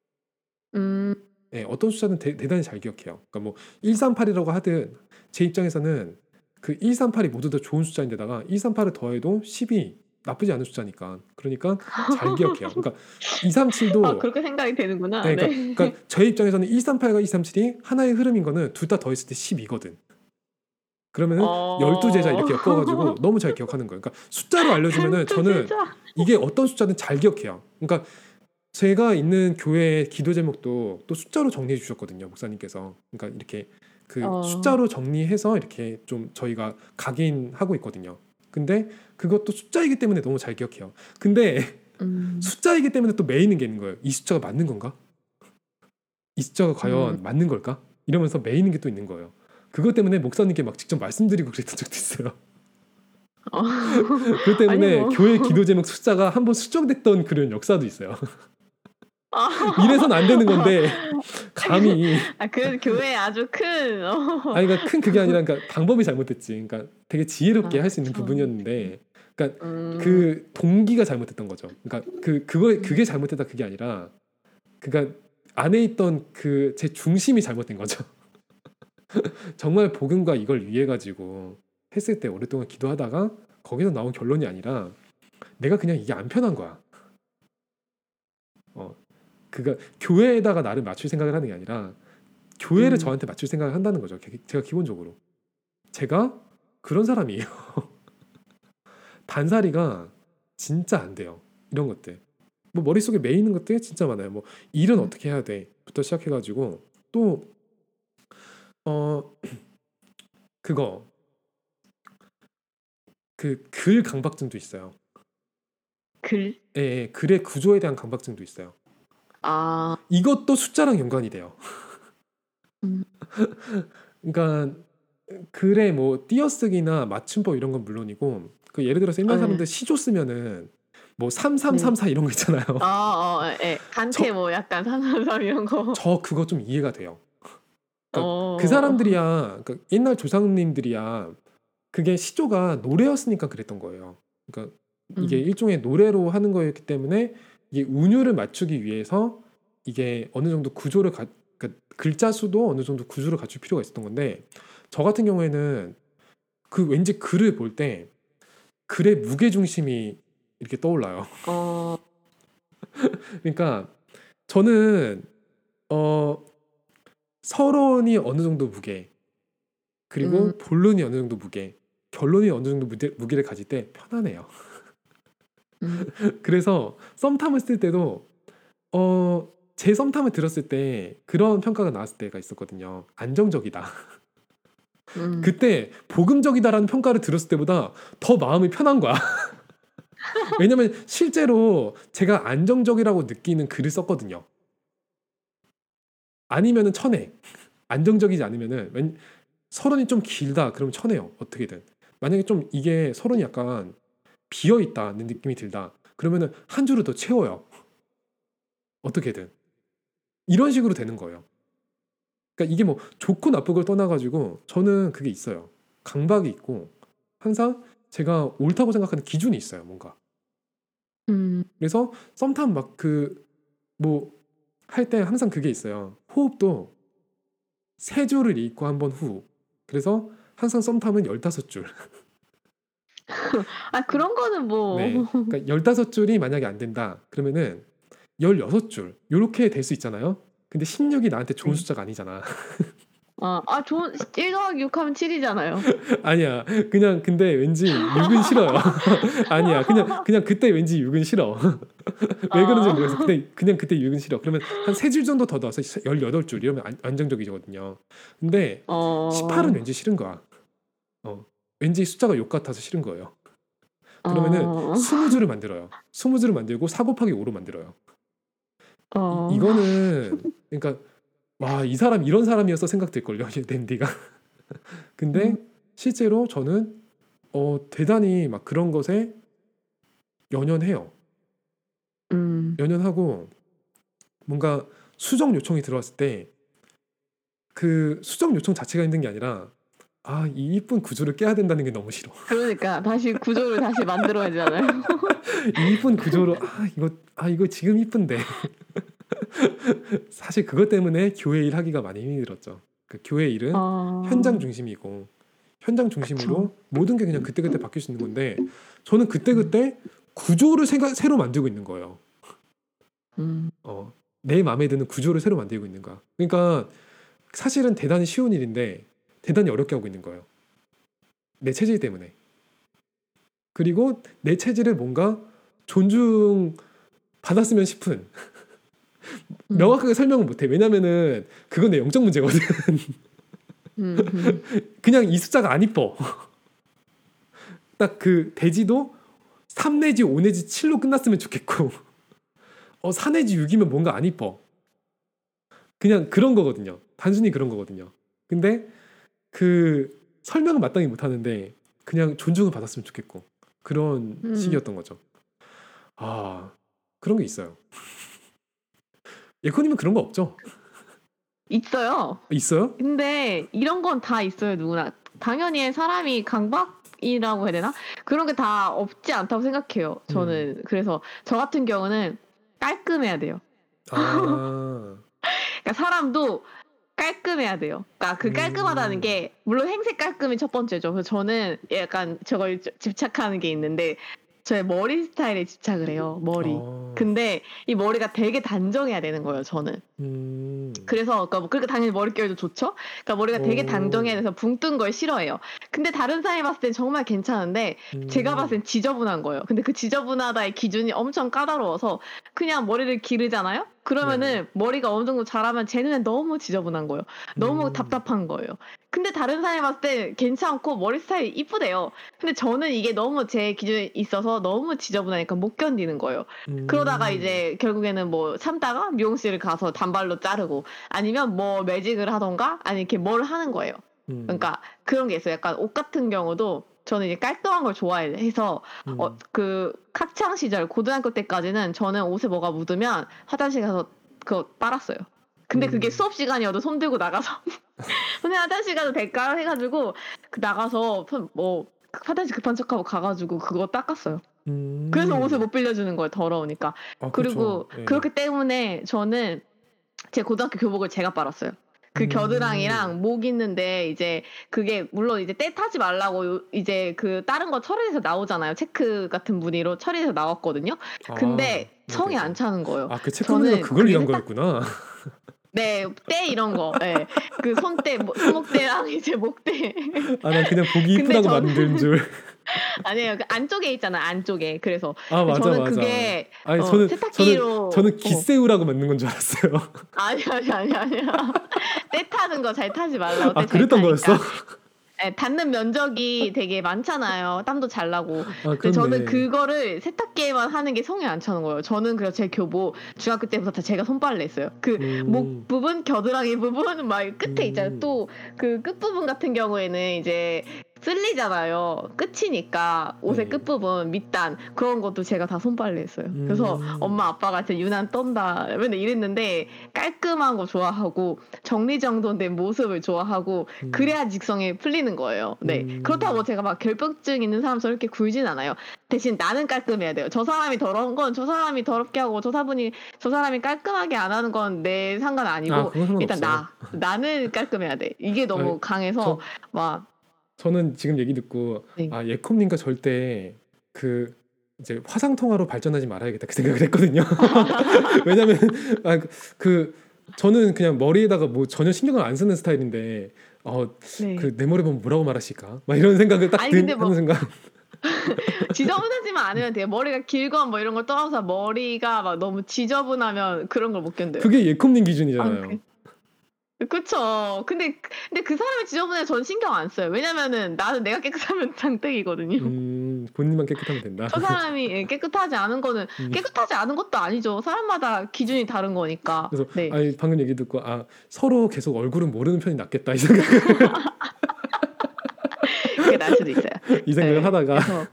네, 어떤 숫자는 대단히 잘 기억해요. 그러니까 뭐 138이라고 하든 제 입장에서는 그 138이 모두 다 좋은 숫자인데다가 138을 더해도 10이 나쁘지 않은 숫자니까. 그러니까 잘 기억해요. 그러니까 237도 그렇게 생각이 되는구나. 네, 네. 그러니까 제 입장에서는 138과 237이 하나의 흐름인 거는 둘 다 더했을 때 10이거든. 그러면은 12제자 이렇게 엮어가지고 너무 잘 기억하는 거예요. 그러니까 숫자로 알려주면은 저는 진짜. 이게 어떤 숫자든 잘 기억해요. 그러니까 제가 있는 교회의 기도 제목도 또 숫자로 정리해 주셨거든요, 목사님께서. 그러니까 이렇게 그 숫자로 정리해서 이렇게 좀 저희가 각인하고 있거든요. 근데 그것도 숫자이기 때문에 너무 잘 기억해요. 근데 숫자이기 때문에 또 매이는 게 있는 거예요. 이 숫자가 맞는 건가? 이 숫자가 과연 맞는 걸까? 이러면서 매이는 게 또 있는 거예요. 그것 때문에 목사님께 막 직접 말씀드리고 그랬던 적도 있어요. 그것 아니 때문에 뭐. 교회 기도 제목 숫자가 한번 수정됐던 그런 역사도 있어요. 아. 이래선 안 되는 건데 감히 그래도 교회에 아주 큰 아니 그러니까 큰 그게 아니라 그러니까 방법이 잘못됐지. 그러니까 되게 지혜롭게 할 수 있는 그쵸. 부분이었는데 그러니까 음. 그 동기가 잘못됐던 거죠. 그러니까 그게 잘못됐다 그게 아니라 그러니까 안에 있던 그 제 중심이 잘못된 거죠. 정말 복음과 이걸 위해 가지고 했을 때 오랫동안 기도하다가 거기서 나온 결론이 아니라 내가 그냥 이게 안 편한 거야. 그러니까 교회에다가 나를 맞출 생각을 하는 게 아니라 교회를 저한테 맞출 생각을 한다는 거죠. 제가 기본적으로 제가 그런 사람이에요. 단사리가 진짜 안 돼요. 이런 것들. 뭐 머릿속에 매이는 것들이 진짜 많아요. 뭐 일은 어떻게 해야 돼?부터 시작해가지고 또 그거 그 글 강박증도 있어요. 글? 예, 글의 구조에 대한 강박증도 있어요. 아. 이것도 숫자랑 연관이 돼요. 음. 그러니까 글의 뭐 띄어쓰기나 맞춤법 이런 건 물론이고 그 예를 들어서 옛날 네. 사람들 시조 쓰면은 뭐 네. 3334 이런 거 있잖아요. 예. 간체 저, 뭐 약간 333 이런 거. 저 그거 좀 이해가 돼요. 그러니까 그 어. 사람들이야, 그러니까 옛날 조상님들이야, 그게 시조가 노래였으니까 그랬던 거예요. 그러니까 이게 음. 일종의 노래로 하는 거였기 때문에 이게 운율을 맞추기 위해서 이게 어느 정도 구조를 그러니까 글자 수도 어느 정도 구조를 갖출 필요가 있었던 건데, 저 같은 경우에는 그 왠지 글을 볼 때 글의 무게 중심이 이렇게 떠올라요. 어. 그러니까 저는 어 서론이 어느 정도 무게, 음. 그리고 본론이 어느 정도 무게, 결론이 어느 정도 무게를 가질 때 편하네요. 음. 그래서 썸탐을 쓸 때도 제 썸탐을 들었을 때 그런 평가가 나왔을 때가 있었거든요. 안정적이다. 음. 그때 복음적이다라는 평가를 들었을 때보다 더 마음이 편한 거야. 왜냐면 실제로 제가 안정적이라고 느끼는 글을 썼거든요. 아니면은 쳐내. 안정적이지 않으면은 서론이 좀 길다 그러면 쳐내요. 어떻게든. 만약에 좀 이게 서론이 약간 비어 있다는 느낌이 들다 그러면은 한 줄을 더 채워요. 어떻게든. 이런 식으로 되는 거예요. 그러니까 이게 뭐 좋고 나쁘고를 떠나가지고 저는 그게 있어요. 강박이 있고 항상 제가 옳다고 생각하는 기준이 있어요. 뭔가. 음. 그래서 썸탐 막 그 뭐 할 때 항상 그게 있어요. 호흡도 세 줄을 읽고 한 번 후. 그래서 항상 썸탐은 15줄. 그런 거는 뭐. 네. 그러니까 15줄이 만약에 안 된다. 그러면은 16줄. 요렇게 될 수 있잖아요. 근데 16이 나한테 좋은 네. 숫자가 아니잖아. 좋은 1 더하기 6 하면 7 이잖아요. 아니야. 그냥 근데 왠지 6은 싫어요. 아니야. 그냥 그때 왠지 6은 싫어. 왜 그런지 모르겠어. 아. 근데 그냥 그때 6은 싫어. 그러면 한 3줄 정도 더 넣어서 18줄 이러면 안정적이거든요. 근데 18은 어. 왠지 싫은 거야. 왠지 숫자가 욕 같아서 싫은 거예요. 그러면은 어. 20줄을 만들어요. 20줄을 만들고 4 곱하기 5로 만들어요. 어. 이거는 그러니까 와, 이 사람 이런 사람이어서 생각될걸요. 댄디가. 음. 근데 실제로 저는 대단히 막 그런 것에 연연해요. 음. 연연하고 뭔가 수정 요청이 들어왔을 때 그 수정 요청 자체가 힘든 게 아니라 이 이쁜 구조를 깨야 된다는 게 너무 싫어. 그러니까 다시 구조를 다시 만들어야 되잖아요. 이 이쁜 구조로 이거 지금 이쁜데. 사실 그것 때문에 교회 일 하기가 많이 힘이 들었죠. 그 교회 일은 현장 아. 중심이고 현장 그쵸. 중심으로 모든 게 그냥 그때그때 바뀔 수 있는 건데 저는 그때그때 구조를 새로 만들고 있는 거예요. 음. 내 마음에 드는 구조를 새로 만들고 있는 거야. 그러니까 사실은 대단히 쉬운 일인데 대단히 어렵게 하고 있는 거예요. 내 체질 때문에. 그리고 내 체질을 뭔가 존중받았으면 싶은 음. 명확하게 설명을 못해. 왜냐면은 그건 내 영적 문제거든. 음음. 그냥 이 숫자가 안 이뻐. 딱 그 대지도 3 내지 5 내지 7로 끝났으면 좋겠고 4 내지 6이면 뭔가 안 이뻐. 그냥 그런 거거든요. 단순히 그런 거거든요. 근데 그 설명을 마땅히 못하는데 그냥 존중을 받았으면 좋겠고 그런 음. 식이었던 거죠. 그런 게 있어요. 예코님은 그런 거 없죠? 있어요. 있어요? 근데 이런 건 다 있어요, 누구나. 당연히 사람이 강박이라고 해야 되나? 그런 게 다 없지 않다고 생각해요, 음. 저는. 그래서 저 같은 경우는 깔끔해야 돼요. 아. 그러니까 사람도 깔끔해야 돼요. 그러니까 그 깔끔하다는 음. 게 물론 행색 깔끔이 첫 번째죠. 그래서 저는 약간 저걸 집착하는 게 있는데 저의 머리 스타일에 집착을 해요, 머리. 어. 근데 이 머리가 되게 단정해야 되는 거예요, 저는. 음. 그래서 그러니까 뭐 그러니까 당연히 머릿결도 좋죠. 그러니까 머리가 되게 단정해야 오. 돼서 붕 뜬 걸 싫어해요. 근데 다른 사람이 봤을 땐 정말 괜찮은데 제가 봤을 음. 땐 지저분한 거예요. 근데 그 지저분하다의 기준이 엄청 까다로워서 그냥 머리를 기르잖아요? 네네. 그러면은 머리가 어느 정도 자라면 제 눈엔 너무 지저분한 거예요. 너무 음. 답답한 거예요. 근데 다른 사람이 봤을 때 괜찮고 머리 스타일이 이쁘대요. 근데 저는 이게 너무 제 기준에 있어서 너무 지저분하니까 못 견디는 거예요. 그러다가 음. 이제 결국에는 뭐 참다가 미용실을 가서 단발로 자르고 아니면 뭐 매직을 하던가 아니 이렇게 뭘 하는 거예요. 음. 그러니까 그런 게 있어요. 약간 옷 같은 경우도 저는 이제 깔끔한 걸 좋아해서 음. 그 학창 시절 고등학교 때까지는 저는 옷에 뭐가 묻으면 화장실 가서 그거 빨았어요. 근데 그게 음. 수업 시간이어도 손 들고 나가서 선생님 화장실 가도 될까요? 해가지고 나가서 뭐 화장실 급한 척하고 가가지고 그거 닦았어요. 그래서 옷을 음. 못 빌려주는 거예요. 더러우니까. 아 그렇죠. 그리고 예. 그렇기 때문에 저는 제 고등학교 교복을 제가 빨았어요. 그 음. 겨드랑이랑 목 있는데 이제 그게 물론 이제 때 타지 말라고 이제 그 다른 거 처리해서 나오잖아요. 체크 같은 무늬로 처리해서 나왔거든요. 아 근데 성이 안 네네네. 차는 거예요. 아 그 체크 무늬가 저는 그걸 그게 위한 세탁 거였구나. 네. 때 이런 거. 예. 그 손때 뭐 손목대랑 이제 목대. 아 난 그냥 보기 근데 이쁘다고 저는 만든 줄. 아니에요. 그 안쪽에 있잖아요, 안쪽에. 그래서 아 맞아, 저는 맞아. 그게 아니 저는 세탁기로 기새우라고 만든 건 줄 알았어요. 아니야. 때 타는 거 잘 타지 말라고. 아 때 잘 그랬던 거였어? 타니까. 예, 닿는 면적이 되게 많잖아요. 땀도 잘 나고. 아 근데 저는 그렇네. 그거를 세탁기에만 하는 게 성에 안 차는 거예요. 저는 그래서 제 교복 중학교 때부터 다 제가 손빨래 했어요. 그 목 음. 부분, 겨드랑이 부분 막 끝에 있잖아요. 음. 또 그 끝부분 같은 경우에는 이제 쓸리잖아요. 끝이니까 옷의 네. 끝부분 밑단 그런 것도 제가 다 손빨래 했어요. 그래서 음. 엄마 아빠가 진짜 유난 떤다 맨날 이랬는데 깔끔한 거 좋아하고 정리정돈된 모습을 좋아하고 음. 그래야 직성이 풀리는 거예요. 네. 그렇다고 음. 제가 막 결벽증 있는 사람처럼 이렇게 굴진 않아요. 대신 나는 깔끔해야 돼요. 저 사람이 더러운 건 저 사람이 더럽게 하고 저 사람이 깔끔하게 안 하는 건 내 상관 아 아니고 그건 일단 상관없어요. 나는 깔끔해야 돼. 이게 아 너무 강해서 저 막 저는 지금 얘기 듣고 네. 아 예컴님과 절대 그 이제 화상통화로 발전하지 말아야겠다 그 생각을 했거든요. 왜냐면 아 저는 그냥 머리에다가 뭐 전혀 신경을 안 쓰는 스타일인데 네. 그 내 머리 보면 뭐라고 말하실까? 막 이런 생각을 딱 아니 근데 하는 뭐 순간 지저분하지만 않으면 돼요. 머리가 길건 뭐 이런 걸 떠나서 머리가 막 너무 지저분하면 그런 걸 못 견뎌요. 그게 예컴님 아 기준이잖아요. 그쵸. 근데 그 사람이 지저분해 전 신경 안 써요. 왜냐면은 나는 내가 깨끗하면 장땡이거든요. 본인만 깨끗하면 된다. 저 사람이 예 깨끗하지 않은 거는 음, 깨끗하지 않은 것도 아니죠. 사람마다 기준이 다른 거니까. 그래서 네. 아니 방금 얘기 듣고 서로 계속 얼굴은 모르는 편이 낫겠다 이 생각을 그게 나을 수도 있어요. 이 생각을 예. 하다가 그래서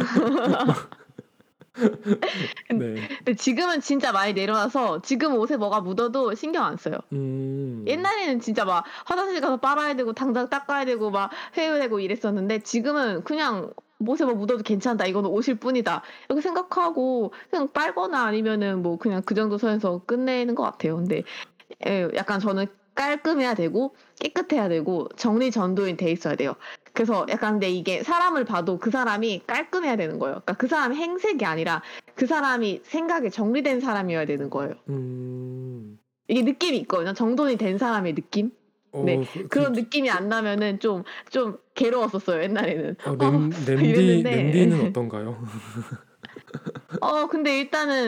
네. 근데 지금은 진짜 많이 내려와서 지금 옷에 뭐가 묻어도 신경 안 써요. 음. 옛날에는 진짜 막 화장실 가서 빨아야 되고 당장 닦아야 되고 막 해야 되고 이랬었는데 지금은 그냥 '옷에 뭐 묻어도 괜찮다. 이거는 옷일 뿐이다.' 이렇게 생각하고 그냥 빨거나 아니면은 뭐 그냥 그 정도 선에서 끝내는 것 같아요. 근데 예 약간 저는 깔끔해야 되고 깨끗해야 되고 정리전도인 돼 있어야 돼요. 그래서 약간 근데 이게 사람을 봐도 그 사람이 깔끔해야 되는 거예요. 그러니까 그 사람의 행색이 아니라 그 사람이 생각이 정리된 사람이어야 되는 거예요. 음. 이게 느낌이 있거든요. 정돈이 된 사람의 느낌? 네. 그런 느낌이 안 나면은 좀 괴로웠었어요, 옛날에는. 램디는 이랬는데 어떤가요? 근데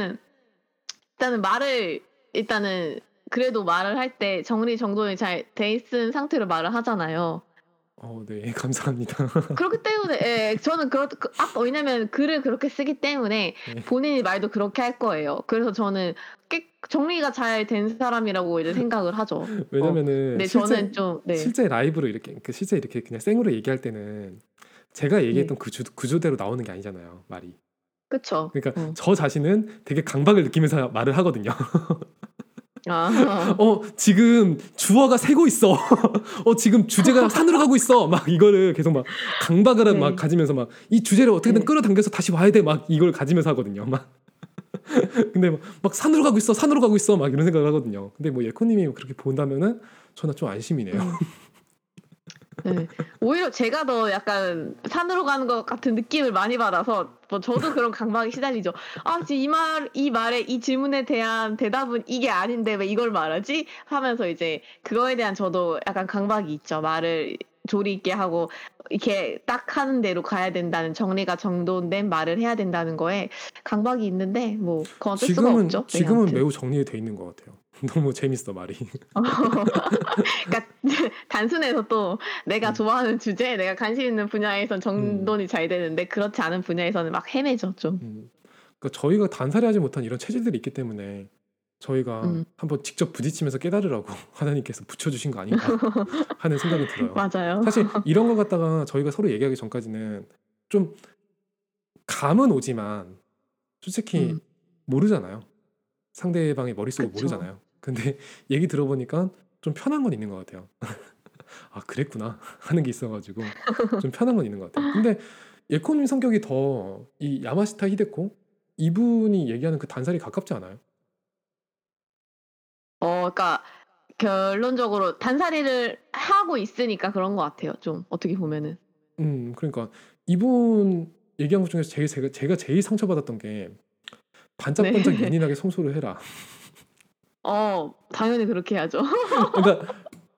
일단은 그래도 말을 할 때 정리정돈이 잘 돼 있은 상태로 말을 하잖아요. 네. 감사합니다. 그렇기 때문에 예 저는 왜냐면 글을 그렇게 쓰기 때문에 네. 본인이 말도 그렇게 할 거예요. 그래서 저는 정리가 잘 된 사람이라고 이제 생각을 하죠. 왜냐면은 근데 저는 좀 네. 실제 라이브로 이렇게 실제 이렇게 그냥 생으로 얘기할 때는 제가 네. 얘기했던 그 구조대로 나오는 게 아니잖아요, 말이. 그쵸. 그러니까 저 자신은 되게 강박을 느끼면서 말을 하거든요. 아. 지금 주어가 새고 있어. 지금 주제가 산으로 가고 있어. 막 이거를 계속 막 강박을 막 네. 가지면서 막 이 주제를 어떻게든 네. 끌어당겨서 다시 와야 돼. 막 이걸 가지면서 하거든요. 막 근데 막 산으로 가고 있어. 산으로 가고 있어. 막 이런 생각을 하거든요. 근데 뭐 예코님이 그렇게 본다면은 저는 좀 안심이네요. 음. 네. 오히려 제가 더 약간 산으로 가는 것 같은 느낌을 많이 받아서 뭐 저도 그런 강박에 시달리죠. '아 지금 이 말에 이 질문에 대한 대답은 이게 아닌데 왜 이걸 말하지?' 하면서 이제 그거에 대한 저도 약간 강박이 있죠. 말을 조리 있게 하고 이렇게 딱 하는 대로 가야 된다는 정리가 정돈된 말을 해야 된다는 거에 강박이 있는데 뭐 그건 어쩔 수가 없죠. 네 지금은 아무튼. 매우 정리돼 있는 것 같아요. 너무 재밌어 말이. 그러니까 단순해서 또 내가 음. 좋아하는 주제, 내가 관심 있는 분야에선 음. 정돈이 잘 되는데 그렇지 않은 분야에서는 막 헤매죠 좀. 그러니까 저희가 단사리하지 못한 이런 체질들이 있기 때문에 저희가 음. 한번 직접 부딪히면서 깨달으라고 하나님께서 붙여주신 거 아닌가 하는 생각이 들어요. 맞아요. 사실 이런 것 갖다가 저희가 서로 얘기하기 전까지는 좀 감은 오지만 솔직히 음. 모르잖아요. 상대방의 머릿속을 그쵸. 모르잖아요. 근데 얘기 들어보니까 좀 편한 건 있는 것 같아요. 아 그랬구나 하는 게 있어가지고 좀 편한 건 있는 것 같아요. 근데 예코님 성격이 더 이 야마시타 히데코 이분이 얘기하는 그 단살이 가깝지 않아요? 그러니까 결론적으로 단살이를 하고 있으니까 그런 것 같아요. 좀 어떻게 보면은. 그러니까 이분 얘기한 것 중에서 제가 제일 상처받았던 게 네. 반짝반짝 윤이 나게 성소를 해라. 당연히 그렇게 해야죠. 그러니까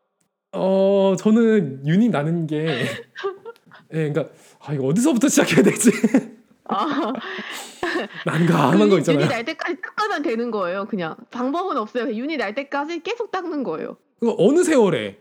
저는 윤이 나는 게 예, 그러니까 이거 어디서부터 시작해야 되지? 아. 난감한 거 있잖아요. 윤이 날 때까지 닦으면 되는 거예요 그냥. 방법은 없어요. 그냥 윤이 날 때까지 계속 닦는 거예요. 그거 어느 세월에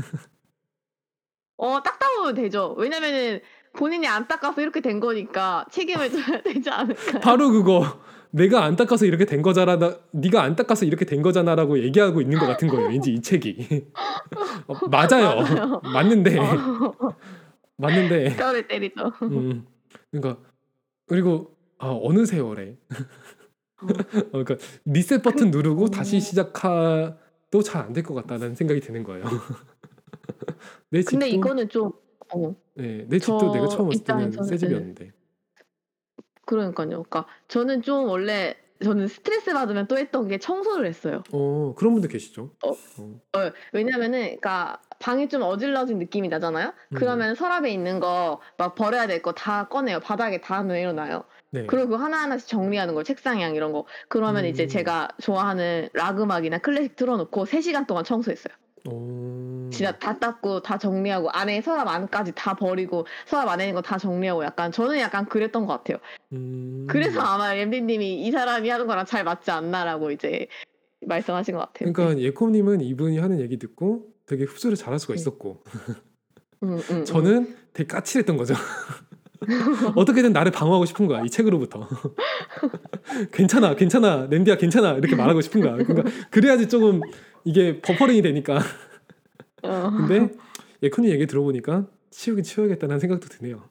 닦다 보면 되죠. 왜냐면은 본인이 안 닦아서 이렇게 된 거니까 책임을 져야 되지 않을까요? 바로 그거 내가 안 닦아서 이렇게 된 거잖아. 네가 안 닦아서 이렇게 된 거잖아라고 얘기하고 있는 것 같은 거예요. 왠지 이 책이. 맞아요. 맞아요. 맞는데 맞는데 뼈를 때리죠. 그러니까 그리고 어느 세월에 어. 그러니까 리셋 버튼 누르고 다시 어. 시작도 잘 안 될 것 같다는 생각이 드는 거예요. 내 근데 집도 이거는 좀 네, 내 집도 내가 저 처음 왔을 때는 새 입장에서는 집이었는데. 그러니까요. 그러니까 저는 스트레스 받으면 또 했던 게 청소를 했어요. 그런 분들 계시죠. 어 어, 왜냐면은 그러니까 방이 좀 어질러진 느낌이 나잖아요. 음, 그러면 서랍에 있는 거 막 버려야 될 거 다 꺼내요. 바닥에 다 내려놔요. 네. 그리고 하나하나씩 정리하는 거예요. 책상이랑 이런 거. 그러면 이제 음, 제가 좋아하는 락 음악이나 클래식 틀어 놓고 3 시간 동안 청소했어요. 오, 진짜 다 닦고 다 정리하고 안에 서랍 안까지 다 버리고 서랍 안에 있는 거 다 정리하고 저는 약간 그랬던 것 같아요. 그래서 음. 아마 엠비 님이 "이 사람이 하는 거랑 잘 맞지 않나."라고 이제 말씀하신 것 같아요. 네. 그러니까 예콤님은 이분이 하는 얘기 듣고 되게 흡수를 잘할 수가 네. 있었고, 음음음. 저는 되게 까칠했던 거죠. 어떻게든 나를 방어하고 싶은 거야, 이 책으로부터. 괜찮아, 괜찮아, 랜디야, 괜찮아 이렇게 말하고 싶은 거야. 그러니까 그래야지 조금 이게 버퍼링이 되니까. 근데 예컨님 얘기 들어보니까 치우긴 치워야겠다는 생각도 드네요.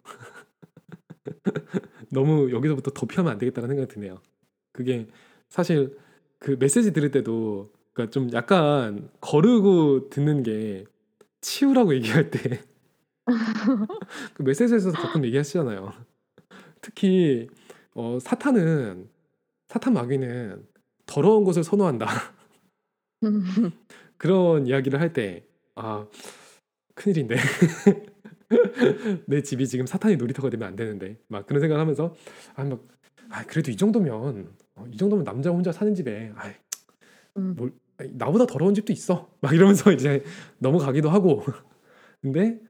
너무 여기서부터 도피하면 안 되겠다는 생각이 드네요. 그게 사실 그 메시지 들을 때도 그러니까 좀 약간 거르고 듣는 게 치우라고 얘기할 때 그 메시지에서도 가끔 얘기하시잖아요. 특히 사탄 마귀는 더러운 것을 선호한다. 그런 이야기를 할 때 큰일인데 내 집이 지금 사탄의 놀이터가 되면 안 되는데 막 그런 생각을 하면서 그래도 이 정도면 남자 혼자 사는 집에 음. 뭘 나보다 더러운 집도 있어 막 이러면서 이제 넘어가기도 하고 근데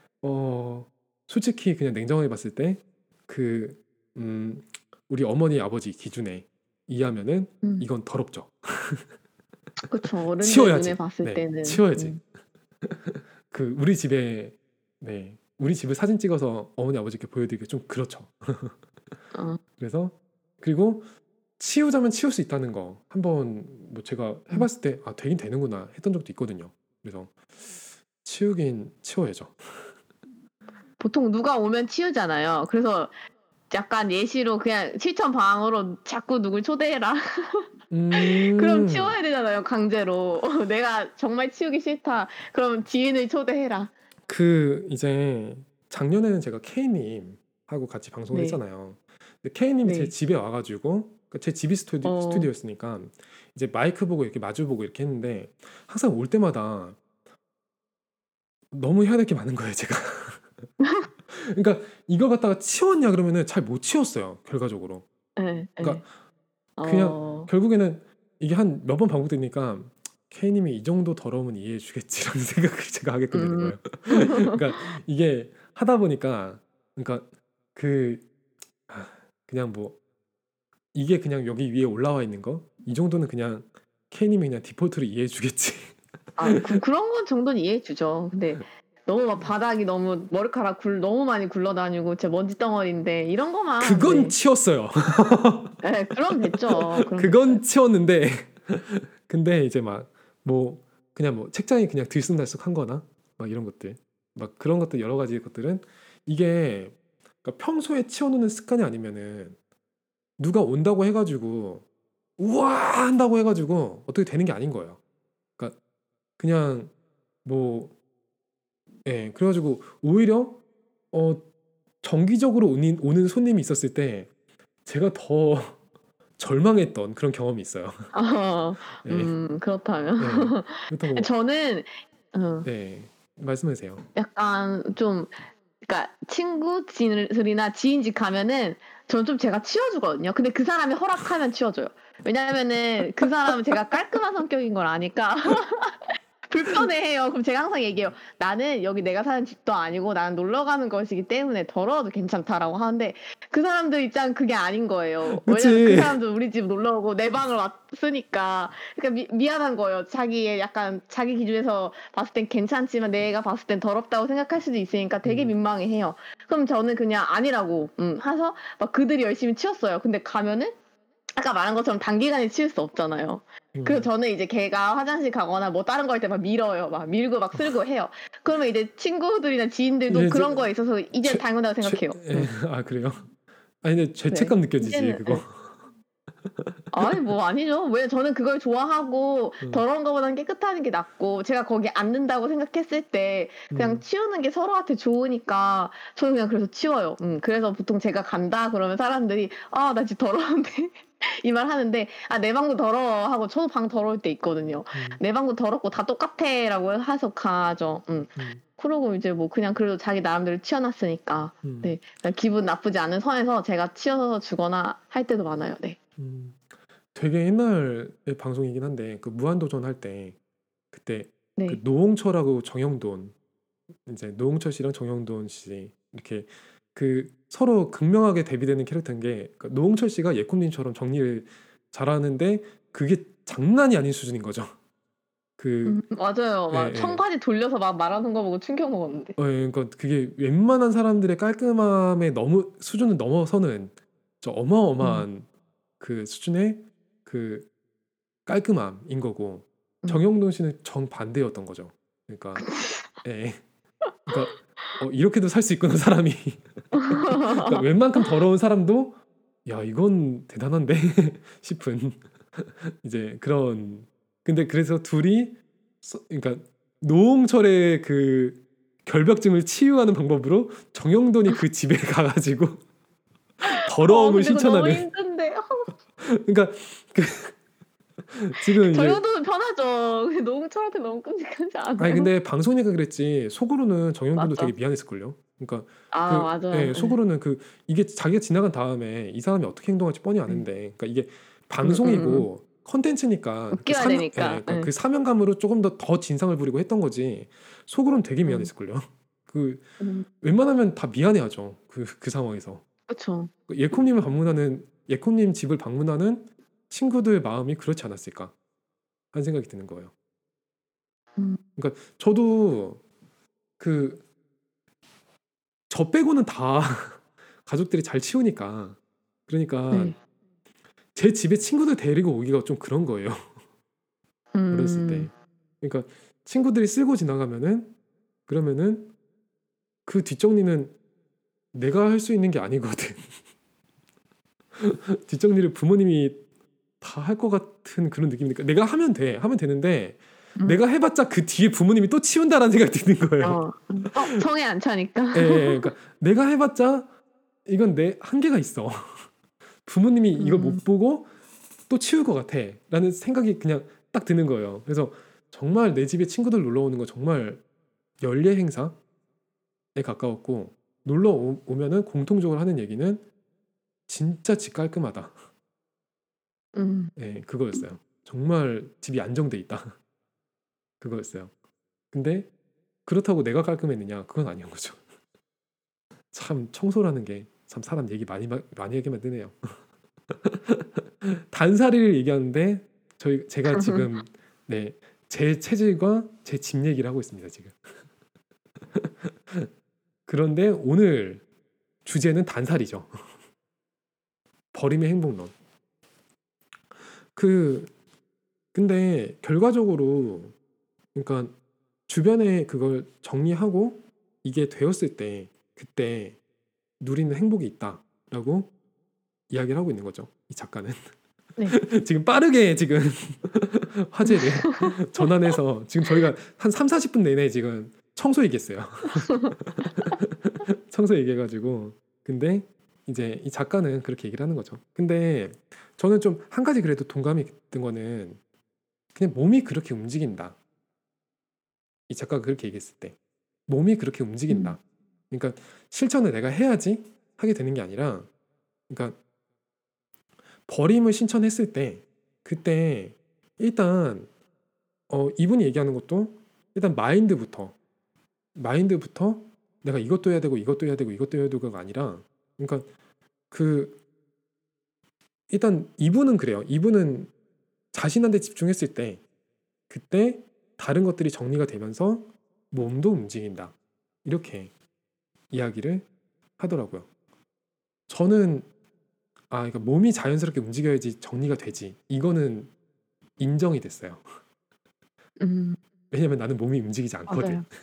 솔직히 그냥 냉정하게 봤을 때 그 우리 어머니 아버지 기준에 이해하면은 음. 이건 더럽죠. 그쵸. 어른들 눈에 치워야지. 봤을 네, 때는. 치워야지. 그 우리 집에 네 우리 집을 사진 찍어서 어머니 아버지께 보여드리기 좀 그렇죠. 어. 그래서 그리고 치우자면 치울 수 있다는 거 한번 뭐 제가 음. 해봤을 때 되긴 되는구나 했던 적도 있거든요. 그래서 치우긴 치워야죠. 보통 누가 오면 치우잖아요. 그래서 약간 예시로 그냥 실천 방으로 자꾸 누굴 초대해라. 그럼 음, 치워야 되잖아요, 강제로. "내가 정말 치우기 싫다." 그러면 지인을 초대해라. 그 이제 작년에는 제가 K님 하고 같이 방송을 네. 했잖아요. 근데 K님이 제 네. 집에 와가지고 그러니까 제 집이 어. 스튜디오였으니까 이제 마이크 보고 이렇게 마주 보고 이렇게 했는데 항상 올 때마다 너무 해야 될 게 많은 거예요, 제가. 그러니까 이걸 갖다가 치웠냐 그러면은 잘 못 치웠어요, 결과적으로. 예. 예. 그러니까 그냥 어. 결국에는 이게 한 몇 번 반복되니까 K님이 이 정도 더러움은 이해해 주겠지라는 생각을 제가 하게끔 되는 음. 거예요. 그러니까 이게 하다 보니까 그러니까 그 그냥 뭐 이게 그냥 여기 위에 올라와 있는 거 이 정도는 그냥 K님이 그냥 디폴트로 이해해 주겠지. 그런 건 정도는 이해해 주죠. 근데 너무 막 바닥이 너무 머리카락 너무 많이 굴러다니고 진짜 먼지 덩어리인데 이런 거만 그건 네. 치웠어요. 예. 그럼 됐죠. 그럼 됐어요. 그건 치웠는데 근데 이제 막 뭐 그냥 뭐 책장이 그냥 들쑥날쑥한거나 막 이런 것들, 막 그런 것들 여러 가지 것들은 이게 그러니까 평소에 치워놓는 습관이 아니면은 누가 온다고 해가지고 우와 한다고 해가지고 어떻게 되는 게 아닌 거예요. 그러니까 그냥 뭐 예, 그래가지고 오히려 어 정기적으로 오는 손님이 있었을 때 제가 더 절망했던 그런 경험이 있어요. 어. 예. 그렇다면. 예. 그렇다고. 저는 네. 말씀하세요. 약간 좀 그러니까 친구들이나 지인 집 가면은 저는 좀 제가 치워주거든요. 근데 그 사람이 허락하면 치워줘요. 왜냐하면은 그 사람은 제가 깔끔한 성격인 걸 아니까 불편해해요. 그럼 제가 항상 얘기해요. 나는 여기 내가 사는 집도 아니고 나는 놀러 가는 것이기 때문에 더러워도 괜찮다라고 하는데 그 사람들 입장은 그게 아닌 거예요. 왜냐면 그 그치. 사람도 우리 집 놀러 오고 내 방을 왔으니까. 그러니까 미안한 거예요. 자기의 약간 자기 기준에서 봤을 땐 괜찮지만 내가 봤을 땐 더럽다고 생각할 수도 있으니까 되게 민망해해요. 그럼 저는 그냥 아니라고 해서 막 그들이 열심히 치웠어요. 근데 가면은 아까 말한 것처럼 단기간에 치울 수 없잖아요. 그래서 음. 저는 이제 걔가 화장실 가거나 뭐 다른 거 할 때 막 밀어요. 막 밀고 막 쓸고 해요. 그러면 이제 친구들이나 지인들도 이제 그런 거에 있어서 이제는 죄, 당연하다고 생각해요. 예. 아 그래요? 아니 근데 네. 죄책감 느껴지지 이제는 그거. 아니 뭐 아니죠. 왜 저는 그걸 좋아하고 음. 더러운 거보다는 깨끗한 게 낫고 제가 거기에 앉는다고 생각했을 때 그냥 음. 치우는 게 서로한테 좋으니까 저는 그냥 그래서 치워요. 그래서 보통 제가 간다 그러면 사람들이 "아 나 집 더러운데." 이 말 하는데 "아 내 방도 더러워." 하고 저도 방 더러울 때 있거든요. 음. "내 방도 더럽고 다 똑같아."라고 해서 가죠. 음. 그러고 이제 뭐 그냥 그래도 자기 나름대로 치워 놨으니까 음. 네 그냥 기분 나쁘지 않은 선에서 제가 치워 주거나 할 때도 많아요. 네. 음. 되게 옛날의 방송이긴 한데 그 무한도전 할 때 그때 그 네. 노홍철하고 정영돈, 이제 노홍철 씨랑 정영돈 씨 이렇게 그 서로 극명하게 대비되는 캐릭터인 게 그러니까 노홍철 씨가 예콩님처럼 정리를 잘하는데 그게 장난이 아닌 수준인 거죠. 그 맞아요. 예, 막 예. 청바지 돌려서 막 말하는 거 보고 충격 먹었는데. 예, 그러니까 그게 웬만한 사람들의 깔끔함에 너무 수준을 넘어서는 저 음. 어마어마한 그 수준의 그 깔끔함인 거고 음. 정영돈 씨는 정반대였던 거죠. 그러니까 예. 그러니까 이렇게도 살 수 있구나 사람이. 그러니까 웬만큼 더러운 사람도 '야 이건 대단한데?' 싶은 이제 그런. 근데 그래서 둘이 그러니까 노홍철의 그 결벽증을 치유하는 방법으로 정영돈이 그 집에 가 가지고 더러움을 근데 그거 너무 실천하는. 힘든데. 그러니까 그 지금 저 이제 정도면 편하죠. 노홍철한테 너무 끔찍하지 아니 않아요? 근데 방송이니까 그랬지 속으로는 정영돈도 되게 맞죠. 미안했을걸요. 그러니까 맞아요. 예. 속으로는 이게 자기가 지나간 다음에 이 사람이 어떻게 행동할지 뻔히 음. 아는데 그러니까 이게 음음음. 방송이고 컨텐츠니까 그 웃겨야 되니까. 그러니까 예. 그 사명감으로 조금 더 진상을 부리고 했던 거지 속으로는 되게 음. 미안했을걸요. 그 음. 웬만하면 다 미안해하죠. 그 상황에서. 그쵸. 예콤님 집을 방문하는 친구들 마음이 그렇지 않았을까 하는 생각이 드는 거예요. 음. 그러니까 저도 저 빼고는 다 가족들이 잘 치우니까 그러니까 네. 제 집에 친구들 데리고 오기가 좀 그런 거예요. 어렸을 음. 때. 그러니까 친구들이 쓸고 지나가면은 그러면은 그 뒷정리는 내가 할 수 있는 게 아니거든. 뒷정리를 부모님이 다 할 것 같은 그런 느낌이니까 내가 하면 되는데 음. 내가 해봤자 그 뒤에 부모님이 또 치운다라는 생각이 드는 거예요. 성에 안 차니까. 예, 예, 예. 그러니까 내가 해봤자 이건 내 한계가 있어. 부모님이 이걸 음. 못 보고 또 치울 것 같아라는 생각이 그냥 딱 드는 거예요. 그래서 정말 내 집에 친구들 놀러 오는 거 정말 연례 행사에 가까웠고 놀러 오면은 공통적으로 하는 얘기는 진짜 집 깔끔하다. 음. 네, 그거였어요. 정말 집이 안정돼 있다. 그거였어요. 근데 그렇다고 내가 깔끔했느냐? 그건 아니었 거죠. 참 청소라는 게 참 사람 얘기 많이 하게 만드네요. 단살이를 얘기하는데 제가 지금 네, 제 체질과 제 집 얘기를 하고 있습니다, 지금. 그런데 오늘 주제는 단살이죠. 버림의 행복론. 그 근데 결과적으로 그러니까 주변에 그걸 정리하고 이게 되었을 때 그때 누리는 행복이 있다라고 이야기를 하고 있는 거죠. 이 작가는. 네. 지금 빠르게 지금 화제를 전환해서 지금 저희가 한 3, 40분 내내 지금 청소 얘기했어요. 청소 얘기해가지고 근데 이제 이 작가는 그렇게 얘기를 하는 거죠. 근데 저는 좀 한 가지 그래도 동감이 든 거는 그냥 몸이 그렇게 움직인다. 이 작가가 그렇게 얘기했을 때 몸이 그렇게 움직인다. 그러니까 실천을 내가 해야지 하게 되는 게 아니라 그러니까 버림을 신청했을 때 그때 일단 이분이 얘기하는 것도 일단 마인드부터 내가 이것도 해야 되고 이것도 해야 되고 이것도 해야 되고가 아니라 그러니까 그 일단 이분은 그래요. 이분은 자신한테 집중했을 때 그때 다른 것들이 정리가 되면서 몸도 움직인다. 이렇게 이야기를 하더라고요. 저는 그러니까 몸이 자연스럽게 움직여야지 정리가 되지. 이거는 인정이 됐어요. 음. 왜냐면 나는 몸이 움직이지 않거든. 맞아요.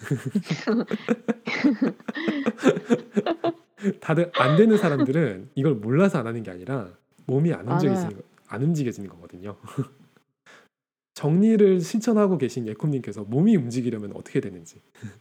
다들 안 되는 사람들은 이걸 몰라서 안 하는 게 아니라 몸이 맞아요. 안 움직여지는 거거든요. 정리를 실천하고 계신 예콤님께서 몸이 움직이려면 어떻게 되는지,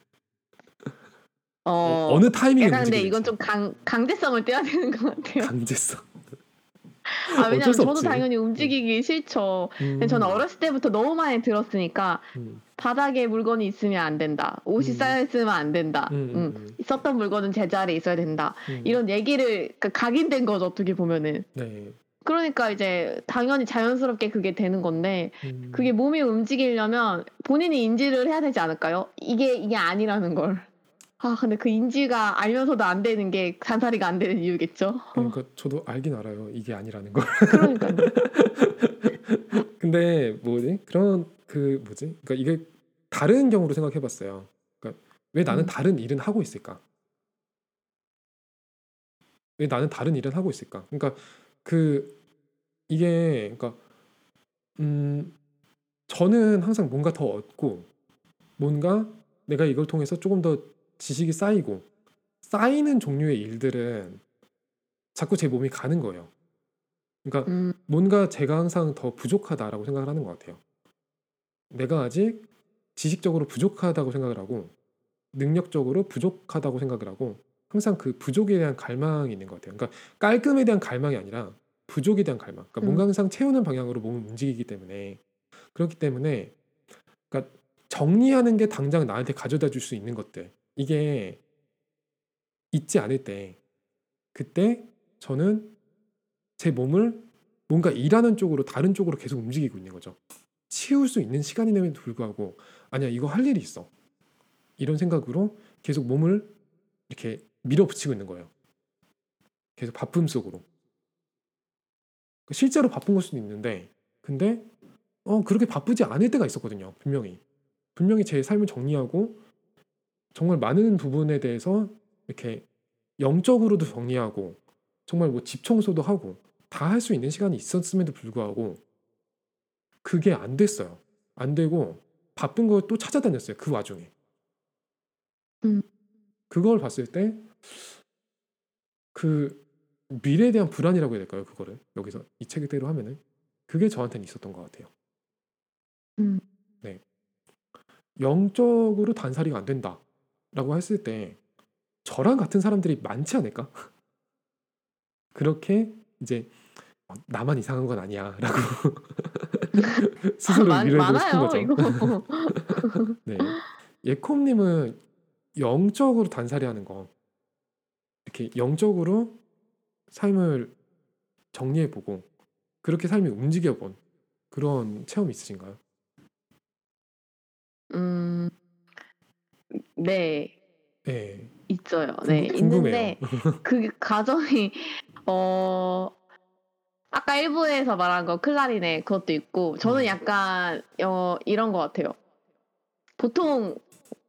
어 어느 타이밍에 약간 근데 이건 움직이는지 좀 강제성을 떼야 되는 것 같아요. 강제성. 어쩔 왜냐면 수 저도 없지. 당연히 움직이기 싫죠. 근데 저는 음, 어렸을 때부터 너무 많이 들었으니까 음, 바닥에 물건이 있으면 안 된다. 옷이 음, 쌓여 있으면 안 된다. 있었던 물건은 제자리에 있어야 된다. 음. 이런 얘기를 각인된 거죠, 어떻게 보면은. 네. 그러니까 이제 당연히 자연스럽게 그게 되는 건데 그게 음, 몸이 움직이려면 본인이 인지를 해야 되지 않을까요? 이게 아니라는 걸. 근데 그 인지가 알면서도 안 되는 게 잔살이가 안 되는 이유겠죠. 그러니까 저도 알긴 알아요. 이게 아니라는 걸. 그러니깐요. 근데 뭐지? 그런 그 뭐지? 그러니까 이게 다른 경우로 생각해봤어요. 그러니까 왜 나는 음. 다른 일은 하고 있을까? 왜 나는 다른 일을 하고 있을까? 그러니까 그 이게 그러니까 음 저는 항상 뭔가 더 얻고 뭔가 내가 이걸 통해서 조금 더 지식이 쌓이고 쌓이는 종류의 일들은 자꾸 제 몸이 가는 거예요. 그러니까 음. 뭔가 제가 항상 더 부족하다라고 생각을 하는 것 같아요. 내가 아직 지식적으로 부족하다고 생각을 하고 능력적으로 부족하다고 생각을 하고 항상 그 부족에 대한 갈망이 있는 것 같아요. 그러니까 깔끔에 대한 갈망이 아니라 부족에 대한 갈망. 그러니까 뭔가 음. 항상 채우는 방향으로 몸을 움직이기 때문에 그렇기 때문에 그러니까 정리하는 게 당장 나한테 가져다 줄 수 있는 것들 이게 있지 않을 때 그때 저는 제 몸을 뭔가 일하는 쪽으로 다른 쪽으로 계속 움직이고 있는 거죠. 치울 수 있는 시간임에도 불구하고 아니야 이거 할 일이 있어 이런 생각으로 계속 몸을 이렇게 밀어붙이고 있는 거예요. 계속 바쁨 속으로. 실제로 바쁜 걸 수도 있는데 근데 그렇게 바쁘지 않을 때가 있었거든요. 분명히 제 삶을 정리하고 정말 많은 부분에 대해서 이렇게 영적으로도 정리하고 정말 뭐 집 청소도 하고 다 할 수 있는 시간이 있었음에도 불구하고 그게 안 됐어요. 안 되고 바쁜 걸 또 찾아다녔어요. 그 와중에. 음. 그걸 봤을 때 그 미래에 대한 불안이라고 해야 될까요? 그거를 여기서 이 책대로 하면은 그게 저한테는 있었던 것 같아요. 음. 네, 영적으로 단살이가 안 된다라고 했을 때 저랑 같은 사람들이 많지 않을까? 그렇게 이제 나만 이상한 건 아니야라고 스스로를 위로해주고 싶은 많아요, 거죠. 이거. 네, 예콤님은 영적으로 단살이 하는 거 이렇게 영적으로 삶을 정리해보고 그렇게 삶이 움직여본 그런 체험이 있으신가요? 음. 네. 네, 있어요. 네. 궁금해요. 있는데 그 과정이 어 아까 일부에서 말한 거 클라리넷 그것도 있고 저는 음, 약간 이런 것 같아요. 보통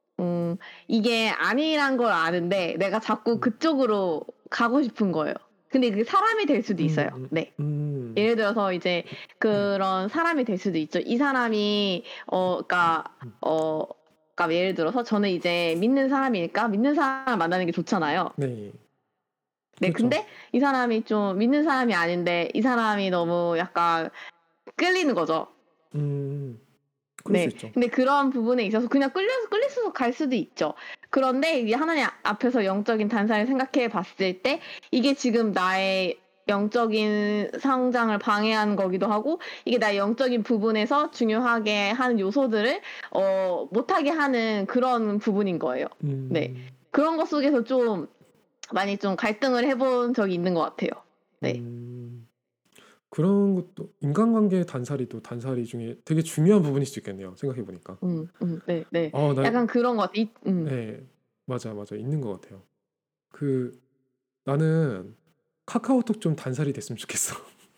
이게 아니란 걸 아는데 내가 자꾸 그쪽으로 가고 싶은 거예요. 근데 그 사람이 될 수도 있어요. 음, 네. 음, 예를 들어서 이제 그런 사람이 될 수도 있죠. 이 사람이 그러니까 음, 그러니까 예를 들어서 저는 이제 믿는 사람이니까 믿는 사람을 만나는 게 좋잖아요. 네, 네. 그렇죠. 근데 이 사람이 좀 믿는 사람이 아닌데 이 사람이 너무 약간 끌리는 거죠. 음, 그럴 수 네. 있죠. 근데 그런 부분에 있어서 그냥 끌려서 갈 수도 있죠. 그런데 이게 하나님 앞에서 영적인 단상을 생각해 봤을 때 이게 지금 나의 영적인 성장을 방해하는 거기도 하고 이게 나의 영적인 부분에서 중요하게 하는 요소들을 못하게 하는 그런 부분인 거예요. 네. 음, 그런 것 속에서 좀 많이 좀 갈등을 해 본 적이 있는 것 같아요. 네. 음, 그런 것도 인간관계 단살이도 단살이 중에 되게 중요한 부분일 수 있겠네요. 생각해 보니까. 네, 네. 나, 약간 그런 것 같아. 네, 맞아, 맞아, 있는 것 같아요. 그 나는 카카오톡 좀 단살이 됐으면 좋겠어.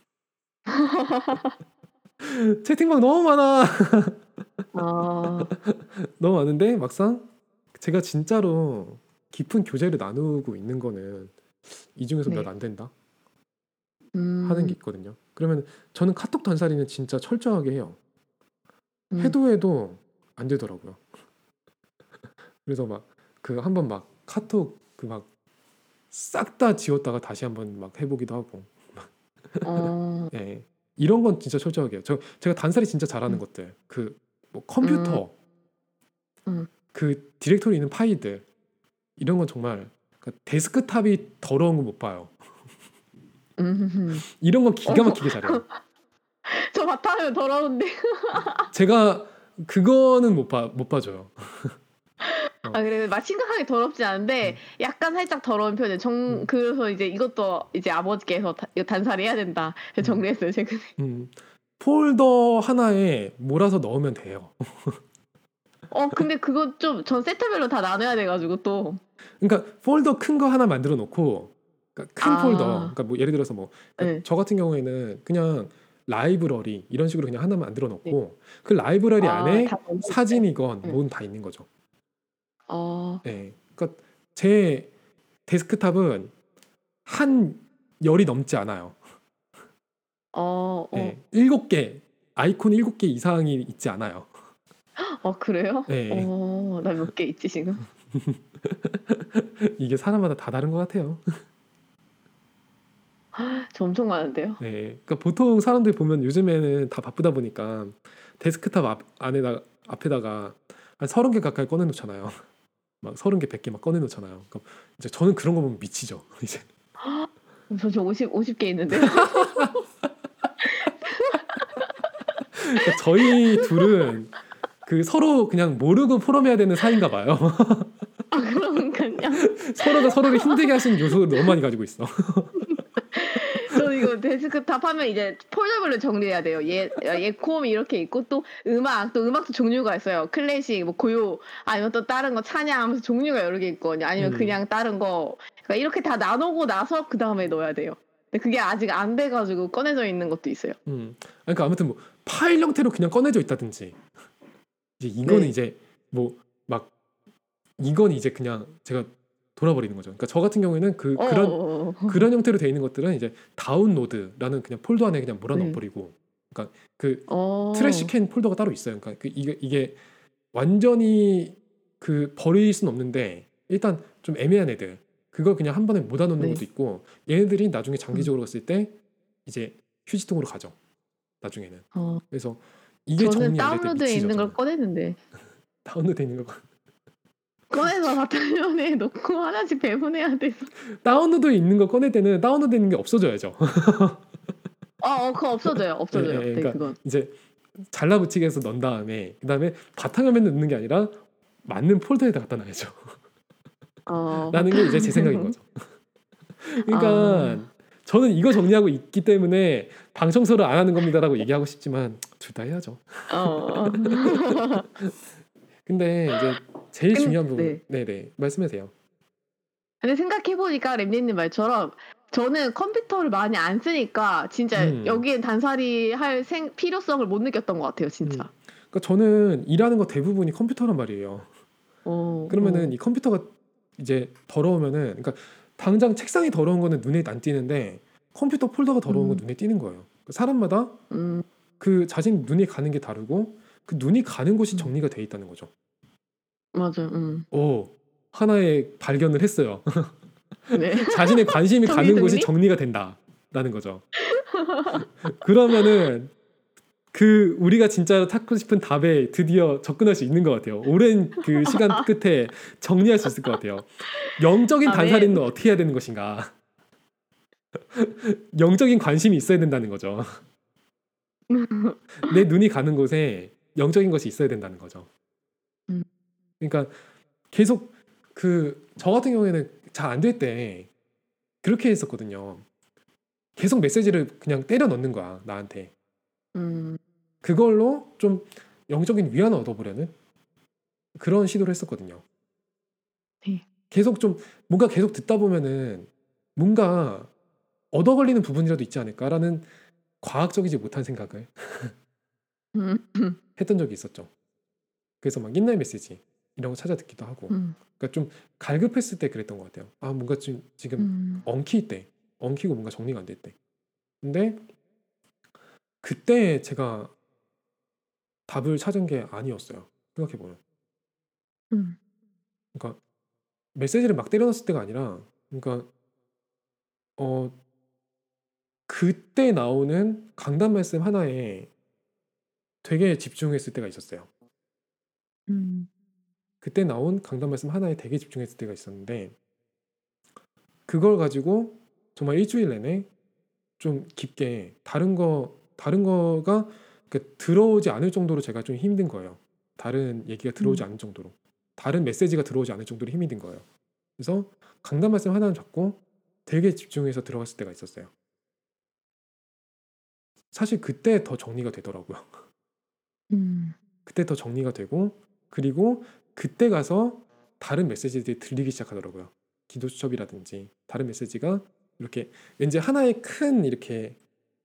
채팅방 너무 많아. 아, 너무 많은데 막상 제가 진짜로 깊은 교제를 나누고 있는 거는 이 중에서 몇 네. 안 된다 하는 게 음, 있거든요. 그러면 저는 카톡 단살이는 진짜 철저하게 해요. 음. 해도 안 되더라고요. 그래서 막 그 한번 막 카톡 그 막 싹 다 지웠다가 다시 한번 막 해보기도 하고. 어, 예. 이런 건 진짜 철저하게 해요. 제가 단살이 진짜 잘하는 음, 것들 그 뭐 음, 컴퓨터 음, 그 디렉토리 있는 파일들 이런 건 정말 그 데스크탑이 더러운 거 못 봐요. 음. 이런 건 어, 기가 막히게 잘해요. 저 바탕화면 더러운데. 제가 그거는 못 봐줘요. 어, 아, 그래. 막 심각하게 더럽지 않은데, 음, 약간 살짝 더러운 편이에요. 음, 그래서 이제 이것도 이제 아버지께서 이거 단살이 해야 된다. 그래서 음, 정리했어요, 최근에. 음. 폴더 하나에 몰아서 넣으면 돼요. 근데 그거 좀, 전 세트별로 다 나눠야 돼가지고 또. 그러니까 폴더 큰 거 하나 만들어 놓고 그러니까 큰 폴더 아, 그러니까 뭐 예를 들어서 뭐 그러니까 네. 저 같은 경우에는 그냥 라이브러리 이런 식으로 그냥 하나 만들어 네. 놓고 그 라이브러리 아, 안에 다 넣는 거예요? 사진이건 네. 뭐든 다 있는 거죠. 어, 예. 그러니까 제 데스크탑은 한 열이 넘지 않아요. 어, 어. 예. 7개 아이콘 7개 이상이 있지 않아요. 그래요? 예. 나 몇 개 있지, 지금? 이게 사람마다 다 다른 것 같아요. 저 엄청 많은데요? 네, 그러니까 보통 사람들 보면 요즘에는 다 바쁘다 보니까 데스크탑 앞에다가 한 30개 가까이 꺼내 놓잖아요. 막 30개, 100개 막 꺼내 놓잖아요. 그러니까 이제 저는 그런 거 보면 미치죠. 이제 저 50개 있는데요? 그러니까 저희 둘은 그 서로 그냥 모르고 포럼해야 되는 사이인가 봐요. 그러니깐요. 서로가 서로를 힘들게 하시는 요소를 너무 많이 가지고 있어. 저 이거 데스크탑 하면 이제 폴더별로 정리해야 돼요. 콤 이렇게 있고 또 음악도 종류가 있어요. 클래식, 뭐 고요, 아니면 또 다른 거 찬양하면서 종류가 여러 개 있거든요. 아니면 음, 그냥 다른 거. 그러니까 이렇게 다 나누고 나서 그 다음에 넣어야 돼요. 근데 그게 아직 안 돼가지고 꺼내져 있는 것도 있어요. 그러니까 아무튼 뭐 파일 형태로 그냥 꺼내져 있다든지 이제 이거는 네. 이제 뭐 막 이건 이제 그냥 제가 돌아버리는 거죠. 그러니까 저 같은 경우에는 어, 그런 형태로 되어 있는 것들은 이제 다운로드라는 그냥 폴더 안에 그냥 몰아 네. 넣어버리고, 그러니까 그 어, 트래시캔 폴더가 따로 있어요. 그러니까 이게 완전히 그 버릴 수는 없는데 일단 좀 애매한 애들 그걸 그냥 한 번에 모아 놓는 네. 것도 있고 얘네들이 나중에 음, 장기적으로 갔을 때 이제 휴지통으로 가죠. 나중에는. 어, 그래서 이게 저는 정리 안 될 때 다운로드에 미치죠 있는 걸 저는. 꺼내는데. 다운로드 돼 있는 거 꺼내서 바탕화면에 놓고 하나씩 배분해야 돼서. 다운로드 있는 거 꺼낼 때는 다운로드 있는 게 없어져야죠. 그거 없어져요. 예, 없어져요. 예, 네, 그러니까 그건. 이제 잘라붙이기 해서 넣은 다음에 그다음에 바탕화면에 넣는 게 아니라 맞는 폴더에다 갖다 놔야죠. 라는 게 이제 제 생각인 바탕화면. 거죠. 아, 그러니까 저는 이거 정리하고 있기 때문에 방 청소를 안 하는 겁니다라고 얘기하고 싶지만 둘 다 해야죠. 어. 근데 이제 제일 중요한 부분은 네. 네네 말씀하세요. 근데 생각해 보니까 램디님 말처럼 저는 컴퓨터를 많이 안 쓰니까 진짜 음, 여기엔 단살이 할 필요성을 못 느꼈던 것 같아요, 음. 진짜. 그러니까 저는 일하는 거 대부분이 컴퓨터란 말이에요. 어, 그러면은 어. 이 컴퓨터가 이제 더러우면은 그러니까 당장 책상이 더러운 거는 눈에 안 띄는데 컴퓨터 폴더가 더러운 건 음. 눈에 띄는 거예요. 사람마다 음. 그 자신 눈이 가는 게 다르고 그 눈이 가는 곳이 음. 정리가 돼 있다는 거죠. 맞아요. 하나의 발견을 했어요. 네. 자신의 관심이 가는 곳이 정리? 정리가 된다라는 거죠. 그러면은 그 우리가 진짜로 찾고 싶은 답에 드디어 접근할 수 있는 것 같아요. 오랜 그 시간 끝에 정리할 수 있을 것 같아요. 영적인 단살이는 아멘. 어떻게 해야 되는 것인가? 영적인 관심이 있어야 된다는 거죠. 내 눈이 가는 곳에 영적인 것이 있어야 된다는 거죠. 음. 그러니까 계속 저 같은 경우에는 잘 안 될 때 그렇게 했었거든요. 계속 메시지를 그냥 때려 넣는 거야, 나한테. 음. 그걸로 좀 영적인 위안을 얻어보려는 그런 시도를 했었거든요. 네. 계속 좀 뭔가 계속 듣다 보면은 뭔가 얻어 걸리는 부분이라도 있지 않을까라는 과학적이지 못한 생각을 음. 했던 적이 있었죠. 그래서 막 옛날 메시지 이런 거 찾아 듣기도 하고. 음. 그러니까 좀 갈급했을 때 그랬던 것 같아요. 뭔가 지금 음. 엉키고 뭔가 정리가 안 될 때. 근데 그때 제가 답을 찾은 게 아니었어요. 생각해 보면. 음. 그러니까 메시지를 막 때려 넣었을 때가 아니라, 그러니까 어 그때 나오는 강단 말씀 하나에 되게 집중했을 때가 있었어요. 음. 그때 나온 강단 말씀 하나에 되게 집중했을 때가 있었는데, 그걸 가지고 정말 일주일 내내 좀 깊게 다른 거가 들어오지 않을 정도로 제가 좀 힘든 거예요. 다른 얘기가 들어오지 음. 않을 정도로, 다른 메시지가 들어오지 않을 정도로 힘이 든 거예요. 그래서 강단 말씀 하나를 잡고 되게 집중해서 들어갔을 때가 있었어요. 사실 그때 더 정리가 되더라고요. 음. 그때 더 정리가 되고, 그리고 그때 가서 다른 메시지들이 들리기 시작하더라고요. 기도 수첩이라든지 다른 메시지가 이렇게 왠지 하나의 큰 이렇게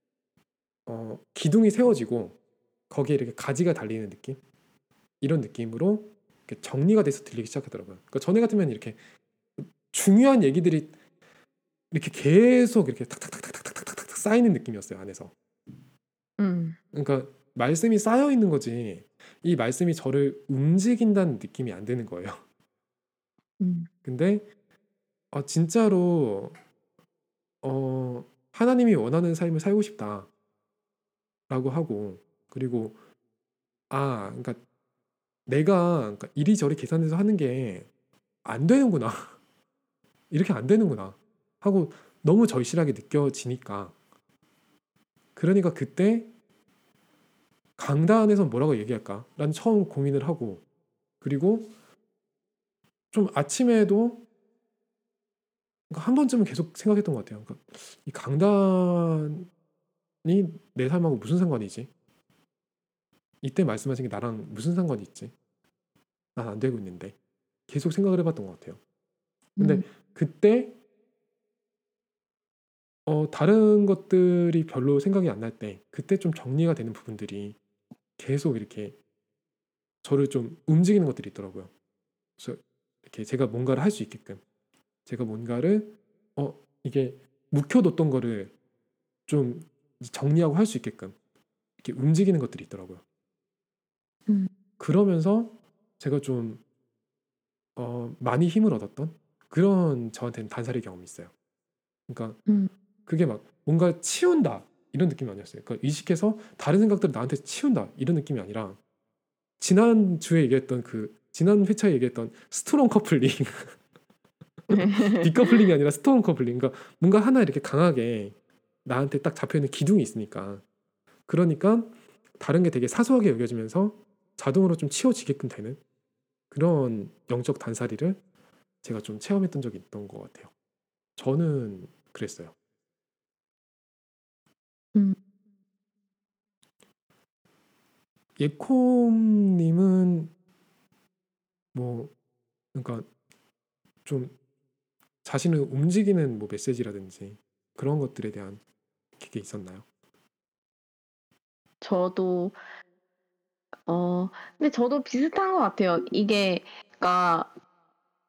기둥이 세워지고 거기에 이렇게 가지가 달리는 느낌, 이런 느낌으로 이렇게 정리가 돼서 들리기 시작하더라고요. 그러니까 전에 같으면 이렇게 중요한 얘기들이 이렇게 계속 이렇게 탁탁탁탁탁탁탁탁 쌓이는 느낌이었어요, 안에서. 음. 그러니까 말씀이 쌓여 있는 거지, 이 말씀이 저를 움직인다는 느낌이 안 드는 거예요. 음. 근데 진짜로 하나님이 원하는 삶을 살고 싶다라고 하고, 그리고 그러니까 내가 그러니까 이리저리 계산해서 하는 게 안 되는구나. 이렇게 안 되는구나 하고 너무 절실하게 느껴지니까, 그러니까 그때 강단에서 뭐라고 얘기할까? 난 처음 고민을 하고, 그리고 좀 아침에도 그러니까 한 번쯤은 계속 생각했던 것 같아요. 그러니까 이 강단이 내 삶하고 무슨 상관이지? 이때 말씀하신 게 나랑 무슨 상관이 있지? 난 안 되고 있는데. 계속 생각을 해봤던 것 같아요. 근데 음. 그때 다른 것들이 별로 생각이 안 날 때, 그때 좀 정리가 되는 부분들이 계속 이렇게 저를 좀 움직이는 것들이 있더라고요. 그래서 이렇게 제가 뭔가를 할 수 있게끔, 제가 뭔가를 이게 묵혀뒀던 거를 좀 정리하고 할 수 있게끔 이렇게 움직이는 것들이 있더라고요. 음. 그러면서 제가 좀 많이 힘을 얻었던 그런, 저한테는 단살의 경험이 있어요. 그러니까 음. 그게 막 뭔가 치운다 이런 느낌이 아니었어요. 그러니까 의식해서 다른 생각들을 나한테 치운다 이런 느낌이 아니라, 지난 회차에 얘기했던 스트롱 커플링, 디커플링이 아니라 스트롱 커플링. 그러니까 뭔가 하나 이렇게 강하게 나한테 딱 잡혀 있는 기둥이 있으니까, 그러니까 다른 게 되게 사소하게 여겨지면서 자동으로 좀 치워지게끔 되는 그런 영적 단살이를 제가 좀 체험했던 적이 있던 것 같아요. 저는 그랬어요. 음. 예콤님은 뭐, 그러니까 좀 자신을 움직이는 뭐 메시지라든지 그런 것들에 대한 게 있었나요? 저도 근데 저도 비슷한 것 같아요. 이게 그러니까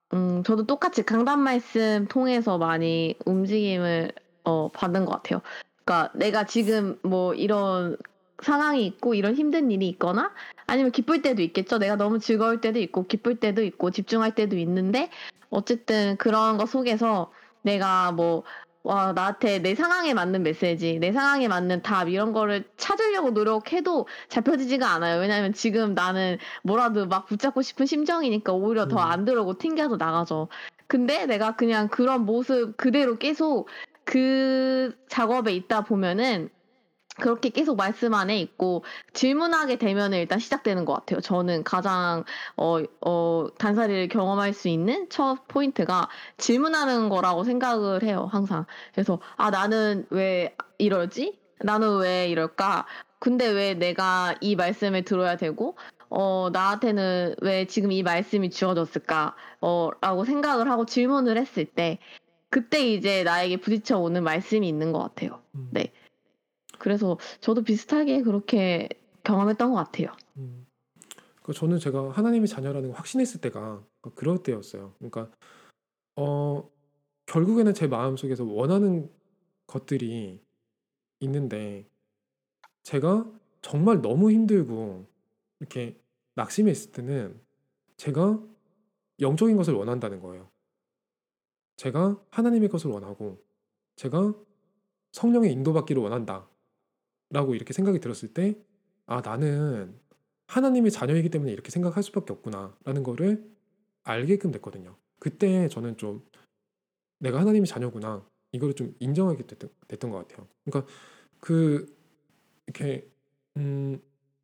저도 똑같이 강단 말씀 통해서 많이 움직임을 받은 것 같아요. 그러니까 내가 지금 뭐 이런 상황이 있고 이런 힘든 일이 있거나 아니면 기쁠 때도 있겠죠. 내가 너무 즐거울 때도 있고 기쁠 때도 있고 집중할 때도 있는데 어쨌든 그런 거 속에서 내가 뭐 와, 나한테 내 상황에 맞는 메시지, 내 상황에 맞는 답 이런 거를 찾으려고 노력해도 잡혀지지가 않아요. 왜냐하면 지금 나는 뭐라도 막 붙잡고 싶은 심정이니까 오히려 더 음, 안 들어오고 튕겨서 나가죠. 근데 내가 그냥 그런 모습 그대로 계속 그 작업에 있다 보면은 그렇게 계속 말씀 안에 있고 질문하게 되면은 일단 시작되는 것 같아요. 저는 가장 단사리를 경험할 수 있는 첫 포인트가 질문하는 거라고 생각을 해요, 항상. 그래서 '아 나는 왜 이러지? 나는 왜 이럴까? 근데 왜 내가 이 말씀을 들어야 되고 나한테는 왜 지금 이 말씀이 주어졌을까?' 라고 생각을 하고 질문을 했을 때 그때 이제 나에게 부딪혀 오는 말씀이 있는 것 같아요. 음, 네. 그래서 저도 비슷하게 그렇게 경험했던 것 같아요. 음. 저는 제가 하나님의 자녀라는 걸 확신했을 때가 그럴 때였어요. 그러니까 어, 결국에는 제 마음속에서 원하는 것들이 있는데 제가 정말 너무 힘들고 이렇게 낙심해 있을 때는 제가 영적인 것을 원한다는 거예요. 제가 하나님의 것을 원하고 제가 성령의 인도받기를 원한다 라고 이렇게 생각이 들었을 때 아 나는 하나님의 자녀이기 때문에 이렇게 생각할 수밖에 없구나 라는 거를 알게끔 됐거든요. 그때 저는 좀 내가 하나님의 자녀구나 이거를 좀 인정하게 됐던 것 같아요. 그러니까 그 이렇게 음,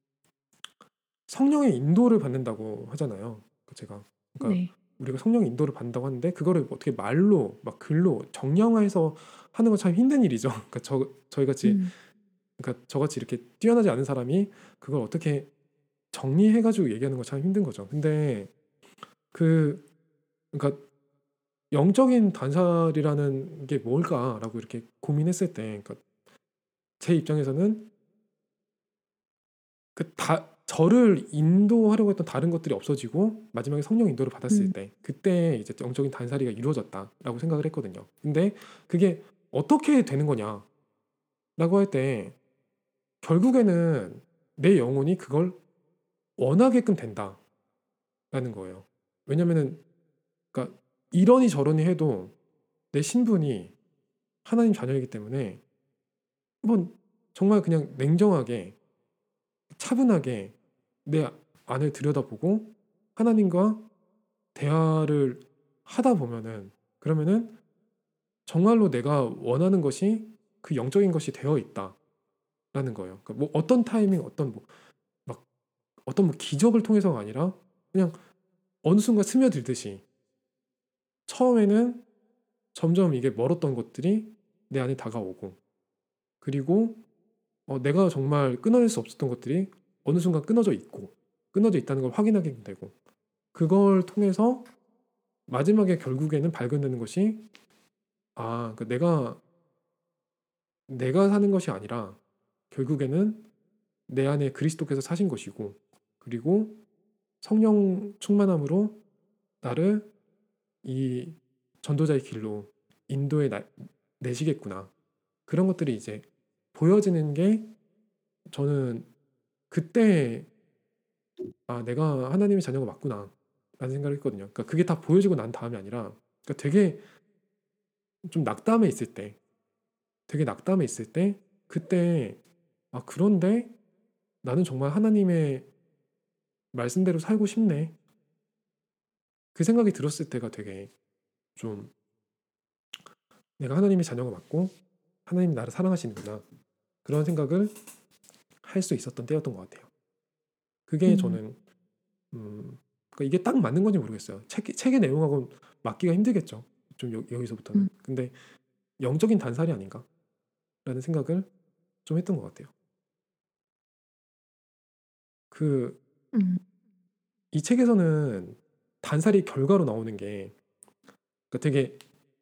성령의 인도를 받는다고 하잖아요. 제가 그러니까 네. 우리가 성령의 인도를 받는다고 하는데 그거를 어떻게 말로 막 글로 정량화해서 하는 건 참 힘든 일이죠. 그러니까 저희 같이 음. 그러니까 저같이 이렇게 뛰어나지 않은 사람이 그걸 어떻게 정리해가지고 얘기하는 거 참 힘든 거죠. 근데 그 그러니까 영적인 단살이라는 게 뭘까라고 이렇게 고민했을 때, 그러니까 제 입장에서는 저를 인도하려고 했던 다른 것들이 없어지고 마지막에 성령 인도를 받았을 음. 때, 그때 이제 영적인 단살이가 이루어졌다라고 생각을 했거든요. 근데 그게 어떻게 되는 거냐라고 할 때 결국에는 내 영혼이 그걸 원하게끔 된다라는 거예요. 왜냐면은 그러니까 이러니 저러니 해도 내 신분이 하나님 자녀이기 때문에 한번 정말 그냥 냉정하게 차분하게 내 안을 들여다보고 하나님과 대화를 하다 보면은 그러면은 정말로 내가 원하는 것이 그 영적인 것이 되어 있다라는 거예요. 그러니까 뭐 어떤 타이밍 어떤 뭐 막 어떤 뭐 기적을 통해서가 아니라 그냥 어느 순간 스며들듯이 처음에는 점점 이게 멀었던 것들이 내 안에 다가오고 그리고 내가 정말 끊어낼 수 없었던 것들이 어느 순간 끊어져 있다는 걸 확인하게 되고 그걸 통해서 마지막에 결국에는 발견되는 것이 그러니까 내가 사는 것이 아니라 결국에는 내 안에 그리스도께서 사신 것이고 그리고 성령 충만함으로 나를 이 전도자의 길로 내시겠구나. 그런 것들이 이제 보여지는 게 저는 그때 내가 하나님의 자녀가 맞구나 라는 생각을 했거든요. 그러니까 그게 다 보여지고 난 다음이 아니라 그러니까 좀 낙담해 있을 때 되게 낙담해 있을 때 그때 그런데 나는 정말 하나님의 말씀대로 살고 싶네. 그 생각이 들었을 때가 되게 좀 내가 하나님의 자녀가 맞고 하나님이 나를 사랑하시는구나. 그런 생각을 할 수 있었던 때였던 것 같아요. 그게 음. 저는 그러니까 이게 딱 맞는 건지 모르겠어요. 책의 내용하고 맞기가 힘들겠죠. 좀 여기서부터는. 음. 근데 영적인 단살이 아닌가라는 생각을 좀 했던 것 같아요. 그 음. 이 책에서는 단살이 결과로 나오는 게 그러니까 되게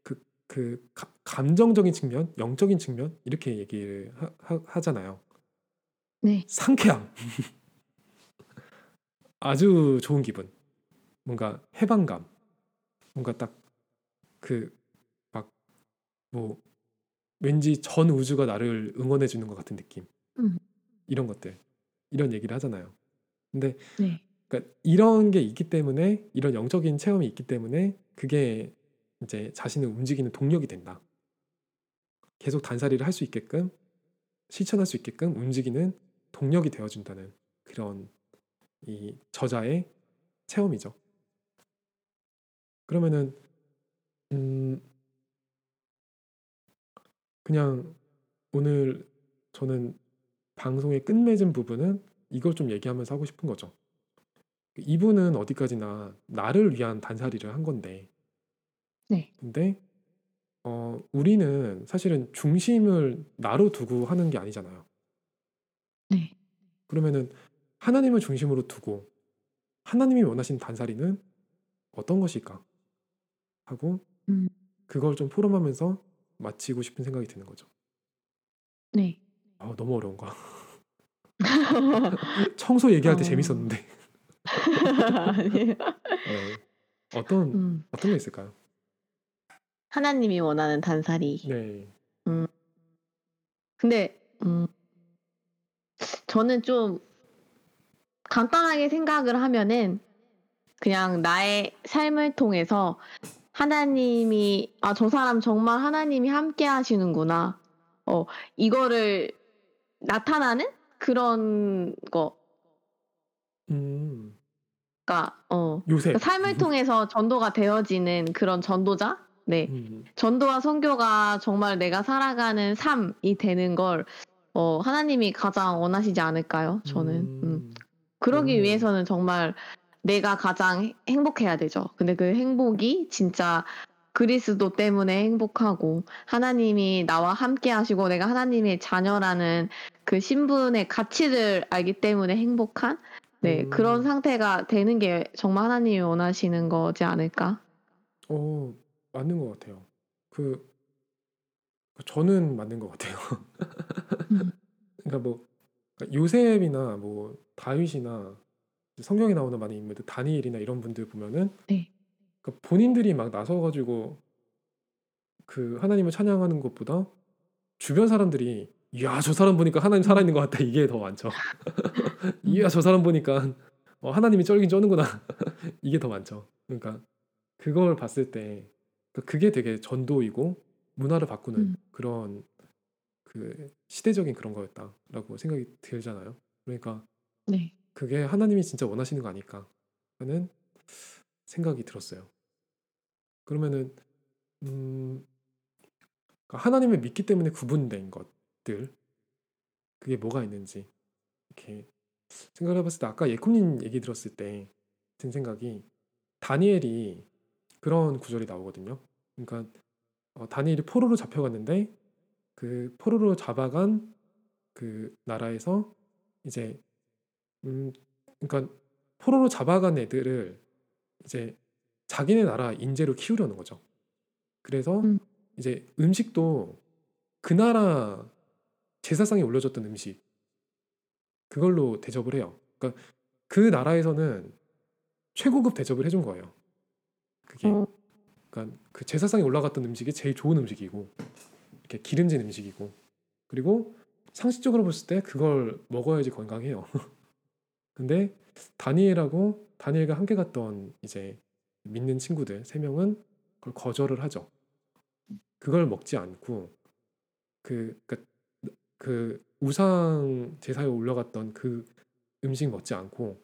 감정적인 측면, 영적인 측면 이렇게 얘기를 하잖아요. 네. 상쾌함, 아주 좋은 기분, 뭔가 해방감, 뭔가 딱 그 막 뭐 왠지 전 우주가 나를 응원해 주는 것 같은 느낌. 음. 이런 것들. 이런 얘기를 하잖아요. 근데 네. 그러니까 이런 게 있기 때문에 이런 영적인 체험이 있기 때문에 그게 이제 자신을 움직이는 동력이 된다. 계속 단살이를 할 수 있게끔 실천할 수 있게끔 움직이는 동력이 되어준다는 그런 이 저자의 체험이죠. 그러면은 음 그냥 오늘 저는 방송의 끝맺은 부분은 이걸 좀 얘기하면서 하고 싶은 거죠. 이분은 어디까지나 나를 위한 단살이를 한 건데, 네. 근데 우리는 사실은 중심을 나로 두고 하는 게 아니잖아요. 네. 그러면은 하나님을 중심으로 두고 하나님이 원하시는 단살이는 어떤 것일까 하고 음. 그걸 좀 포럼하면서 마치고 싶은 생각이 드는 거죠. 네. 아, 너무 어려운가? 청소 얘기할 때 어. 재밌었는데. 아니에요. 네. 어떤 음. 어떤 게 있을까요? 하나님이 원하는 단살이. 네. 음. 근데 저는 좀 간단하게 생각을 하면은 그냥 나의 삶을 통해서 하나님이 '아 저 사람 정말 하나님이 함께 하시는구나.' 어 이거를 나타나는 그런 거. 음. 그러니까 요셉. 삶을 통해서 전도가 되어지는 그런 전도자? 네. 음. 전도와 선교가 정말 내가 살아가는 삶이 되는 걸 하나님이 가장 원하시지 않을까요? 저는. 그러기 그러네요. 위해서는 정말 내가 가장 행복해야 되죠. 근데 그 행복이 진짜 그리스도 때문에 행복하고 하나님이 나와 함께 하시고 내가 하나님의 자녀라는 그 신분의 가치를 알기 때문에 행복한 네 그런 음. 상태가 되는 게 정말 하나님이 원하시는 거지 않을까? 어 맞는 것 같아요. 그 저는 맞는 것 같아요. 음. 그러니까 뭐 그러니까 요셉이나 뭐 다윗이나 성경에 나오는 많은 인물들 다니엘이나 이런 분들 보면은 네. 그러니까 본인들이 막 나서 가지고 그 하나님을 찬양하는 것보다 주변 사람들이 "이야 저 사람 보니까 하나님 음. 살아있는 것 같다." 이게 더 많죠. "이야 저 사람 보니까 하나님이 쩔긴 쩌는구나." 이게 더 많죠. 그러니까 그걸 봤을 때 그게 되게 전도이고 문화를 바꾸는 음. 그런 그 시대적인 그런 거였다라고 생각이 들잖아요. 그러니까 네. 그게 하나님이 진짜 원하시는 거 아닐까 하는 생각이 들었어요. 그러면은 음 그러니까 하나님을 믿기 때문에 구분된 것들 그게 뭐가 있는지 이렇게 생각을 해봤을 때 아까 예코님 얘기 들었을 때 든 생각이 다니엘이 그런 구절이 나오거든요. 그러니까 다니엘이 포로로 잡혀갔는데 그 포로로 잡아간 그 나라에서 이제 음 그러니까 포로로 잡아간 애들을 이제 자기네 나라 인재로 키우려는 거죠. 그래서 음. 이제 음식도 그 나라 제사상에 올려졌던 음식 그걸로 대접을 해요. 그러니까 그 나라에서는 최고급 대접을 해준 거예요. 그게 어. 그러니까 그 제사상에 올라갔던 음식이 제일 좋은 음식이고 이렇게 기름진 음식이고 그리고 상식적으로 봤을 때 그걸 먹어야지 건강해요. 근데 다니엘과 함께 갔던 이제 믿는 친구들 세 명은 그걸 거절을 하죠. 그걸 먹지 않고 그그 우상 제사에 올라갔던 그 음식 먹지 않고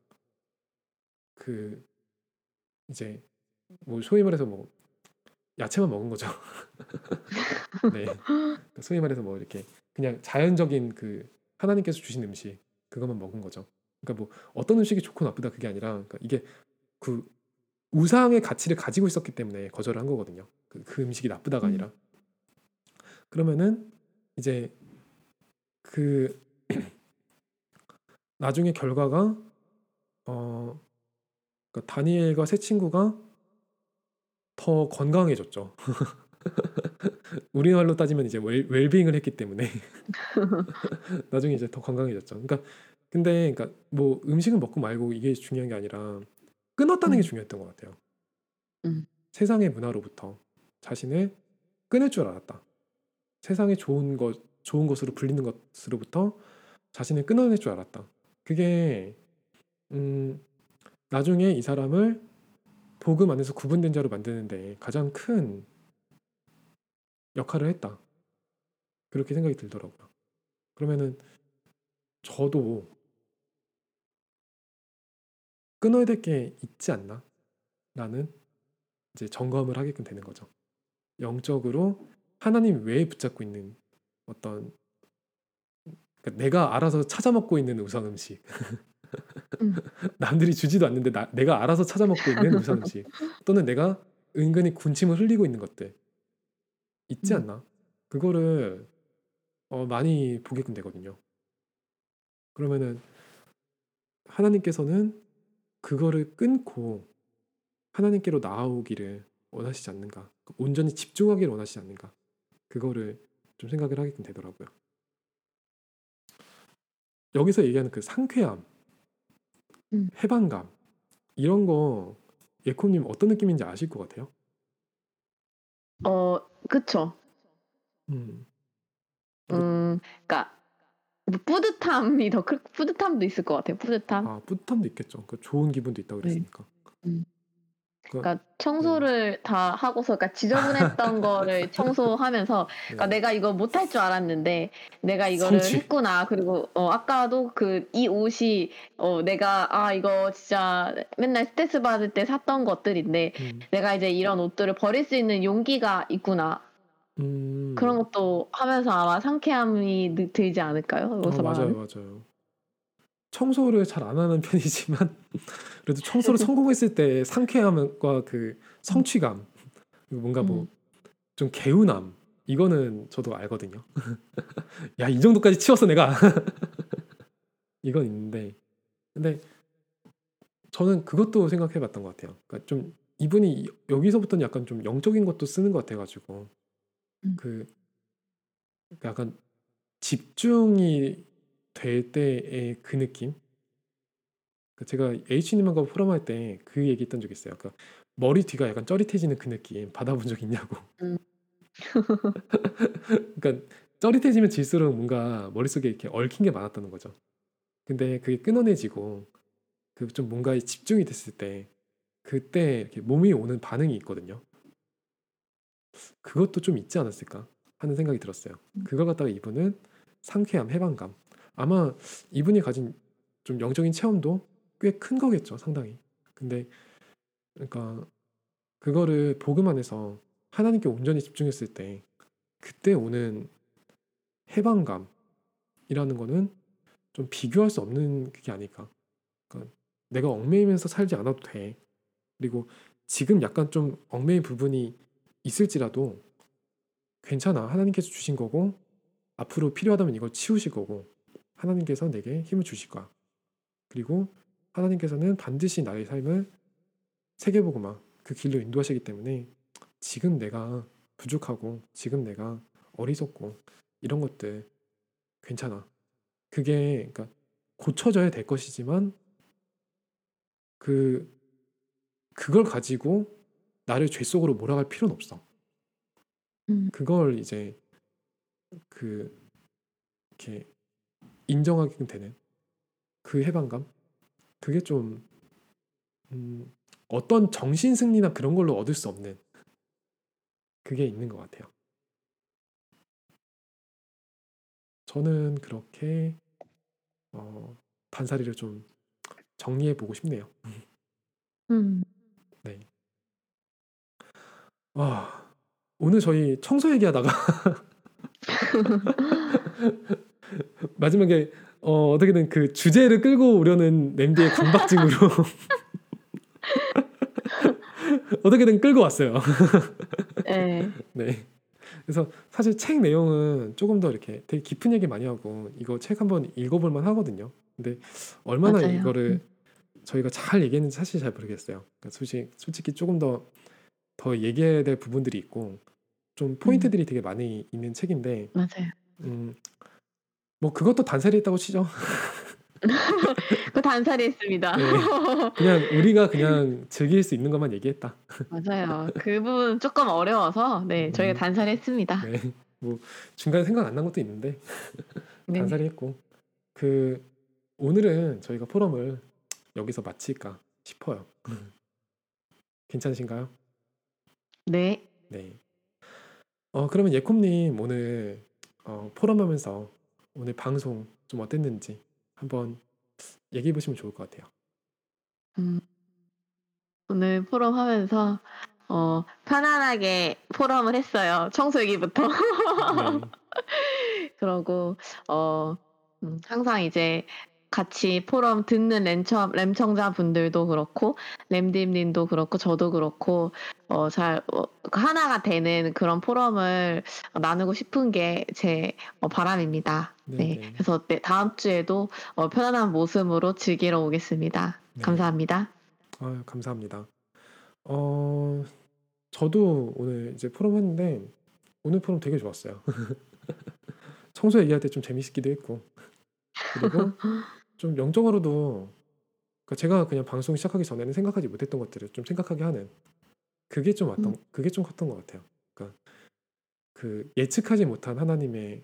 그 이제 뭐 소위 말해서 뭐 야채만 먹은 거죠. 네. 소위 말해서 뭐 이렇게 그냥 자연적인 그 하나님께서 주신 음식 그것만 먹은 거죠. 그러니까 뭐 어떤 음식이 좋고 나쁘다 그게 아니라 그러니까 이게 그 우상의 가치를 가지고 있었기 때문에 거절을 한 거거든요. 그 음식이 나쁘다가 음. 아니라. 그러면은 이제 그 나중에 결과가 어 그러니까 다니엘과 세 친구가 더 건강해졌죠. 우리말로 따지면 이제 웰빙을 했기 때문에 나중에 이제 더 건강해졌죠. 그러니까 근데 그러니까 뭐 음식을 먹고 말고 이게 중요한 게 아니라 끊었다는 게 음. 중요했던 것 같아요. 음. 세상의 문화로부터 자신을 끊을 줄 알았다. 세상의 좋은 것으로 불리는 것으로부터 자신을 끊어낼 줄 알았다. 그게 나중에 이 사람을 복음 안에서 구분된 자로 만드는데 가장 큰 역할을 했다. 그렇게 생각이 들더라고요. 그러면은 저도 끊어야 될 게 있지 않나? 라는 이제 점검을 하게끔 되는 거죠. 영적으로 하나님 외에 붙잡고 있는 어떤, 그러니까 내가 알아서 찾아 먹고 있는 우상 음식, 음. 남들이 주지도 않는데 내가 알아서 찾아 먹고 있는 우상 음식, 또는 내가 은근히 군침을 흘리고 있는 것들 있지 음. 않나? 그거를 많이 보게끔 되거든요. 그러면은 하나님께서는 그거를 끊고 하나님께로 나아오기를 원하시지 않는가? 온전히 집중하기를 원하시지 않는가? 그거를 좀 생각을 하게끔 되더라고요. 여기서 얘기하는 그 상쾌함, 음. 해방감 이런 거 예코님 어떤 느낌인지 아실 것 같아요? 그쵸. 음, 그러니까 뭐 뿌듯함도 있을 것 같아요. 뿌듯함. 뿌듯함도 있겠죠. 그 좋은 기분도 있다고 네. 그랬으니까. 음. 그, 그러니까 네, 청소를 다 하고서, 그러니까 지저분했던 거를 청소하면서, 그러니까 네. 내가 이거 못할 줄 알았는데 내가 이거를 성취. 했구나. 그리고 아까도 이 옷이 내가 이거 진짜 맨날 스트레스 받을 때 샀던 것들인데 음, 내가 이제 이런 옷들을 버릴 수 있는 용기가 있구나. 그런 음, 것도 하면서 아마 상쾌함이 들지 않을까요? 여기서 맞아요, 말하는? 맞아요. 청소를 잘 안 하는 편이지만 그래도 청소를 성공했을 때 상쾌함과 그 음. 성취감, 그리고 뭔가 뭐 음. 좀 개운함, 이거는 저도 알거든요. 야, 이 정도까지 치웠어 내가. 이건 있는데, 근데 저는 그것도 생각해 봤던 것 같아요. 그러니까 좀 이분이 여기서부터는 약간 좀 영적인 것도 쓰는 것 같아가지고, 음. 그 약간 집중이 될 때의 그 느낌. 그러니까 제가 H님하고 포럼할 때 그 얘기 했던 적 있어요. 그러니까 머리 뒤가 약간 짜릿해지는 그 느낌 받아본 적 있냐고. 음. 그러니까 짜릿해지면 질수록 뭔가 머릿속에 이렇게 얽힌 게 많았다는 거죠. 근데 그게 끊어내지고 그 좀 뭔가에 집중이 됐을 때 그때 이렇게 몸이 오는 반응이 있거든요. 그것도 좀 있지 않았을까 하는 생각이 들었어요. 그걸 갖다가 이분은 상쾌함, 해방감. 아마 이분이 가진 좀 영적인 체험도 꽤 큰 거겠죠, 상당히. 근데 그러니까 그거를 복음 안에서 하나님께 온전히 집중했을 때 그때 오는 해방감이라는 거는 좀 비교할 수 없는 그게 아닐까. 그러니까 내가 얽매이면서 살지 않아도 돼. 그리고 지금 약간 좀 얽매인 부분이 있을지라도 괜찮아. 하나님께서 주신 거고 앞으로 필요하다면 이걸 치우실 거고 하나님께서 내게 힘을 주실 거야. 그리고 하나님께서는 반드시 나의 삶을 세계복음화 그 길로 인도하시기 때문에 지금 내가 부족하고 지금 내가 어리석고 이런 것들 괜찮아. 그게 그러니까 고쳐져야 될 것이지만 그걸 가지고 나를 죄 속으로 몰아갈 필요는 없어. 음. 그걸 이제 그 이렇게 인정하게 되는 그 해방감. 그게 좀 어떤 정신 승리나 그런 걸로 얻을 수 없는 그게 있는 것 같아요. 저는 그렇게 단사리를 좀 정리해 보고 싶네요. 음. 네. 오늘 저희 청소 얘기하다가 마지막에 어떻게든 그 주제를 끌고 오려는 램디의 강박증으로 어떻게든 끌고 왔어요. 예. 네. 그래서 사실 책 내용은 조금 더 이렇게 되게 깊은 얘기 많이 하고 이거 책 한번 읽어볼 만 하거든요. 근데 얼마나 맞아요. 이거를 저희가 잘 얘기했는지 사실 잘 모르겠어요. 그러니까 솔직히 조금 더 얘기해야 될 부분들이 있고 좀 음. 포인트들이 되게 많이 있는 책인데 맞아요. 뭐 그것도 단살이 있다고 치죠. 그 단살이 했습니다. 네. 그냥 우리가 그냥 즐길 수 있는 것만 얘기했다. 맞아요. 그 부분은 쪼끔 어려워서 네 저희가 음. 단살했습니다. 네. 뭐 중간에 생각 안 난 것도 있는데 네. 단살이 했고 그 오늘은 저희가 포럼을 여기서 마칠까 싶어요. 괜찮으신가요? 네. 네. 그러면 예콤님 오늘 포럼하면서 오늘 방송 좀 어땠는지 한번 얘기해 보시면 좋을 것 같아요. 음 오늘 포럼하면서 편안하게 포럼을 했어요, 청소 얘기부터. 네. 그러고 어 항상 이제 같이 포럼 듣는 램청자분들도 그렇고 램dim 님도 그렇고 저도 그렇고 잘 하나가 되는 그런 포럼을 나누고 싶은 게 제 바람입니다. 네. 네네. 그래서 네 다음 주에도 편안한 모습으로 즐기러 오겠습니다. 네. 감사합니다. 아유 감사합니다. 어 저도 오늘 이제 포럼 했는데 오늘 포럼 되게 좋았어요. 청소 얘기할 때 좀 재밌기도 했고 그리고 좀 영적으로도 그러니까 제가 그냥 방송 시작하기 전에는 생각하지 못했던 것들을 좀 생각하게 하는 음 그게 좀 컸던 것 같아요. 그러니까 그 예측하지 못한 하나님의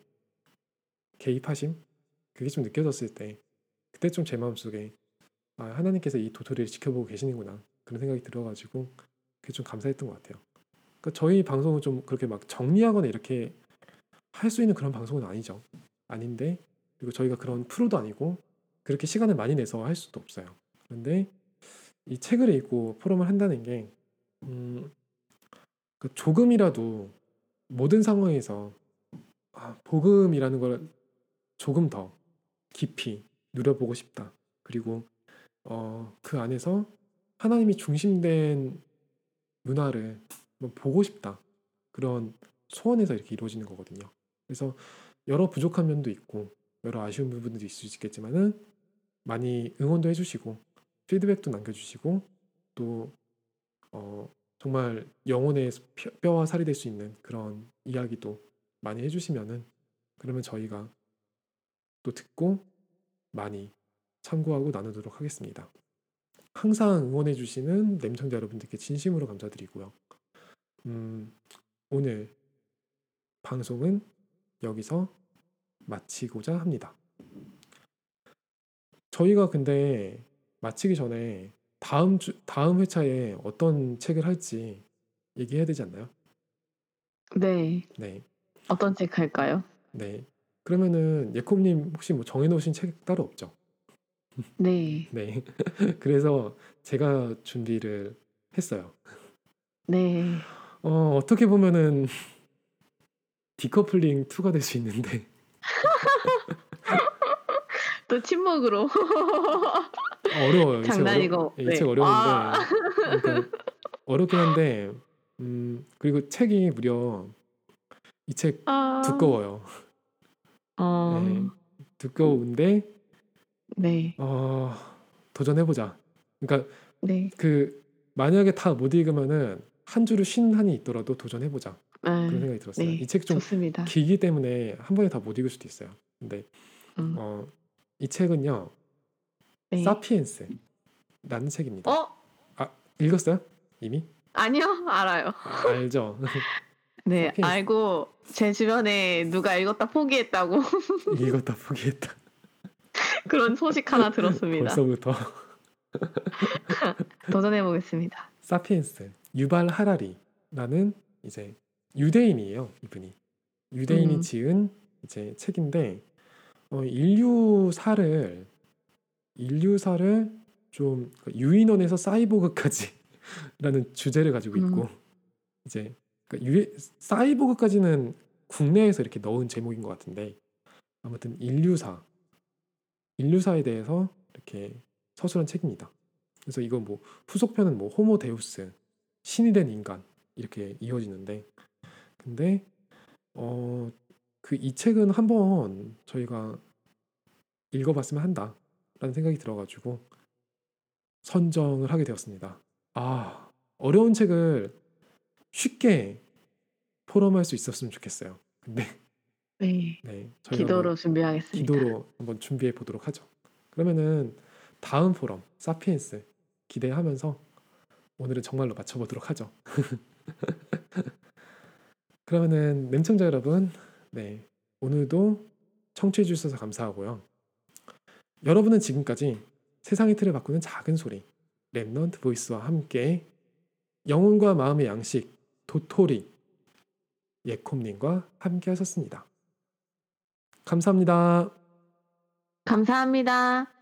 개입하심 그게 좀 느껴졌을 때 그때 좀 제 마음속에 '아 하나님께서 이 도토리를 지켜보고 계시는구나.' 그런 생각이 들어 가지고 그게 좀 감사했던 것 같아요. 그러니까 저희 방송은 좀 그렇게 막 정리하거나 이렇게 할 수 있는 그런 방송은 아니죠. 아닌데 그리고 저희가 그런 프로도 아니고 그렇게 시간을 많이 내서 할 수도 없어요. 그런데 이 책을 읽고 포럼을 한다는 게 음 그 조금이라도 모든 상황에서 복음이라는 걸 조금 더 깊이 누려보고 싶다. 그리고 그 안에서 하나님이 중심된 문화를 한번 보고 싶다. 그런 소원에서 이렇게 이루어지는 거거든요. 그래서 여러 부족한 면도 있고 여러 아쉬운 부분들이 있을 수 있겠지만은 많이 응원도 해주시고 피드백도 남겨주시고 또 정말 영혼의 뼈와 살이 될 수 있는 그런 이야기도 많이 해주시면은 그러면 저희가 또 듣고 많이 참고하고 나누도록 하겠습니다. 항상 응원해 주시는 램청자 여러분들께 진심으로 감사드리고요. 음, 오늘 방송은 여기서 마치고자 합니다. 저희가 근데 마치기 전에 다음 회차에 어떤 책을 할지 얘기해야 되지 않나요? 네. 네, 어떤 책 할까요? 네. 그러면은 예콤님 혹시 뭐 정해놓으신 책 따로 없죠? 네. 네. 그래서 제가 준비를 했어요. 네. 어떻게 보면은 디커플링 2가 될 수 있는데 또 침묵으로 어려워요. 장난이고 이 책 네. 아. 어려운데 그러니까 어렵긴 한데 그리고 책이 무려 이 책 아. 두꺼워요. 예. 어. 두꺼운데 네. 어 도전해 보자. 그러니까 네. 그 만약에 다 못 읽으면은 한 주를 쉰 한이 있더라도 도전해 보자. 그런 예. 생각이 들었어요. 이 네. 책 좀 좋습니다. 길기 때문에 한 번에 다 못 읽을 수도 있어요. 근데 음. 어 이 책은요. 네. 사피엔스라는 책입니다. 어? 아 읽었어요? 이미? 아니요. 알아요. 알죠? 네. 사피엔스 알고 제 주변에 누가 읽었다 포기했다고 읽었다 포기했다. 그런 소식 하나 들었습니다. 벌써부터 도전해 보겠습니다. 사피엔스 유발 하라리라는 이제 유대인이에요. 이분이 유대인이 음. 지은 이제 책인데 인류사를 좀 유인원에서 사이보그까지라는 주제를 가지고 음. 있고 이제 사이보그까지는 국내에서 이렇게 넣은 제목인 것 같은데 아무튼 인류사에 대해서 이렇게 서술한 책입니다. 그래서 이건 뭐 후속편은 뭐 호모 데우스 신이 된 인간 이렇게 이어지는데 근데 그 이 책은 한번 저희가 읽어봤으면 한다라는 생각이 들어가지고 선정을 하게 되었습니다. 어려운 책을 쉽게 포럼할 수 있었으면 좋겠어요. 근데 네. 네, 저희가 한번 기도로 준비하겠습니다. 기도로 한번 준비해 보도록 하죠. 그러면은 다음 포럼 사피엔스 기대하면서 오늘은 정말로 맞춰보도록 하죠. 그러면은 램청자 여러분, 네, 오늘도 청취해 주셔서 감사하고요. 여러분은 지금까지 세상의 틀을 바꾸는 작은 소리 랩넌트 보이스와 함께 영혼과 마음의 양식 도토리 예콤님과 함께 하셨습니다. 감사합니다. 감사합니다.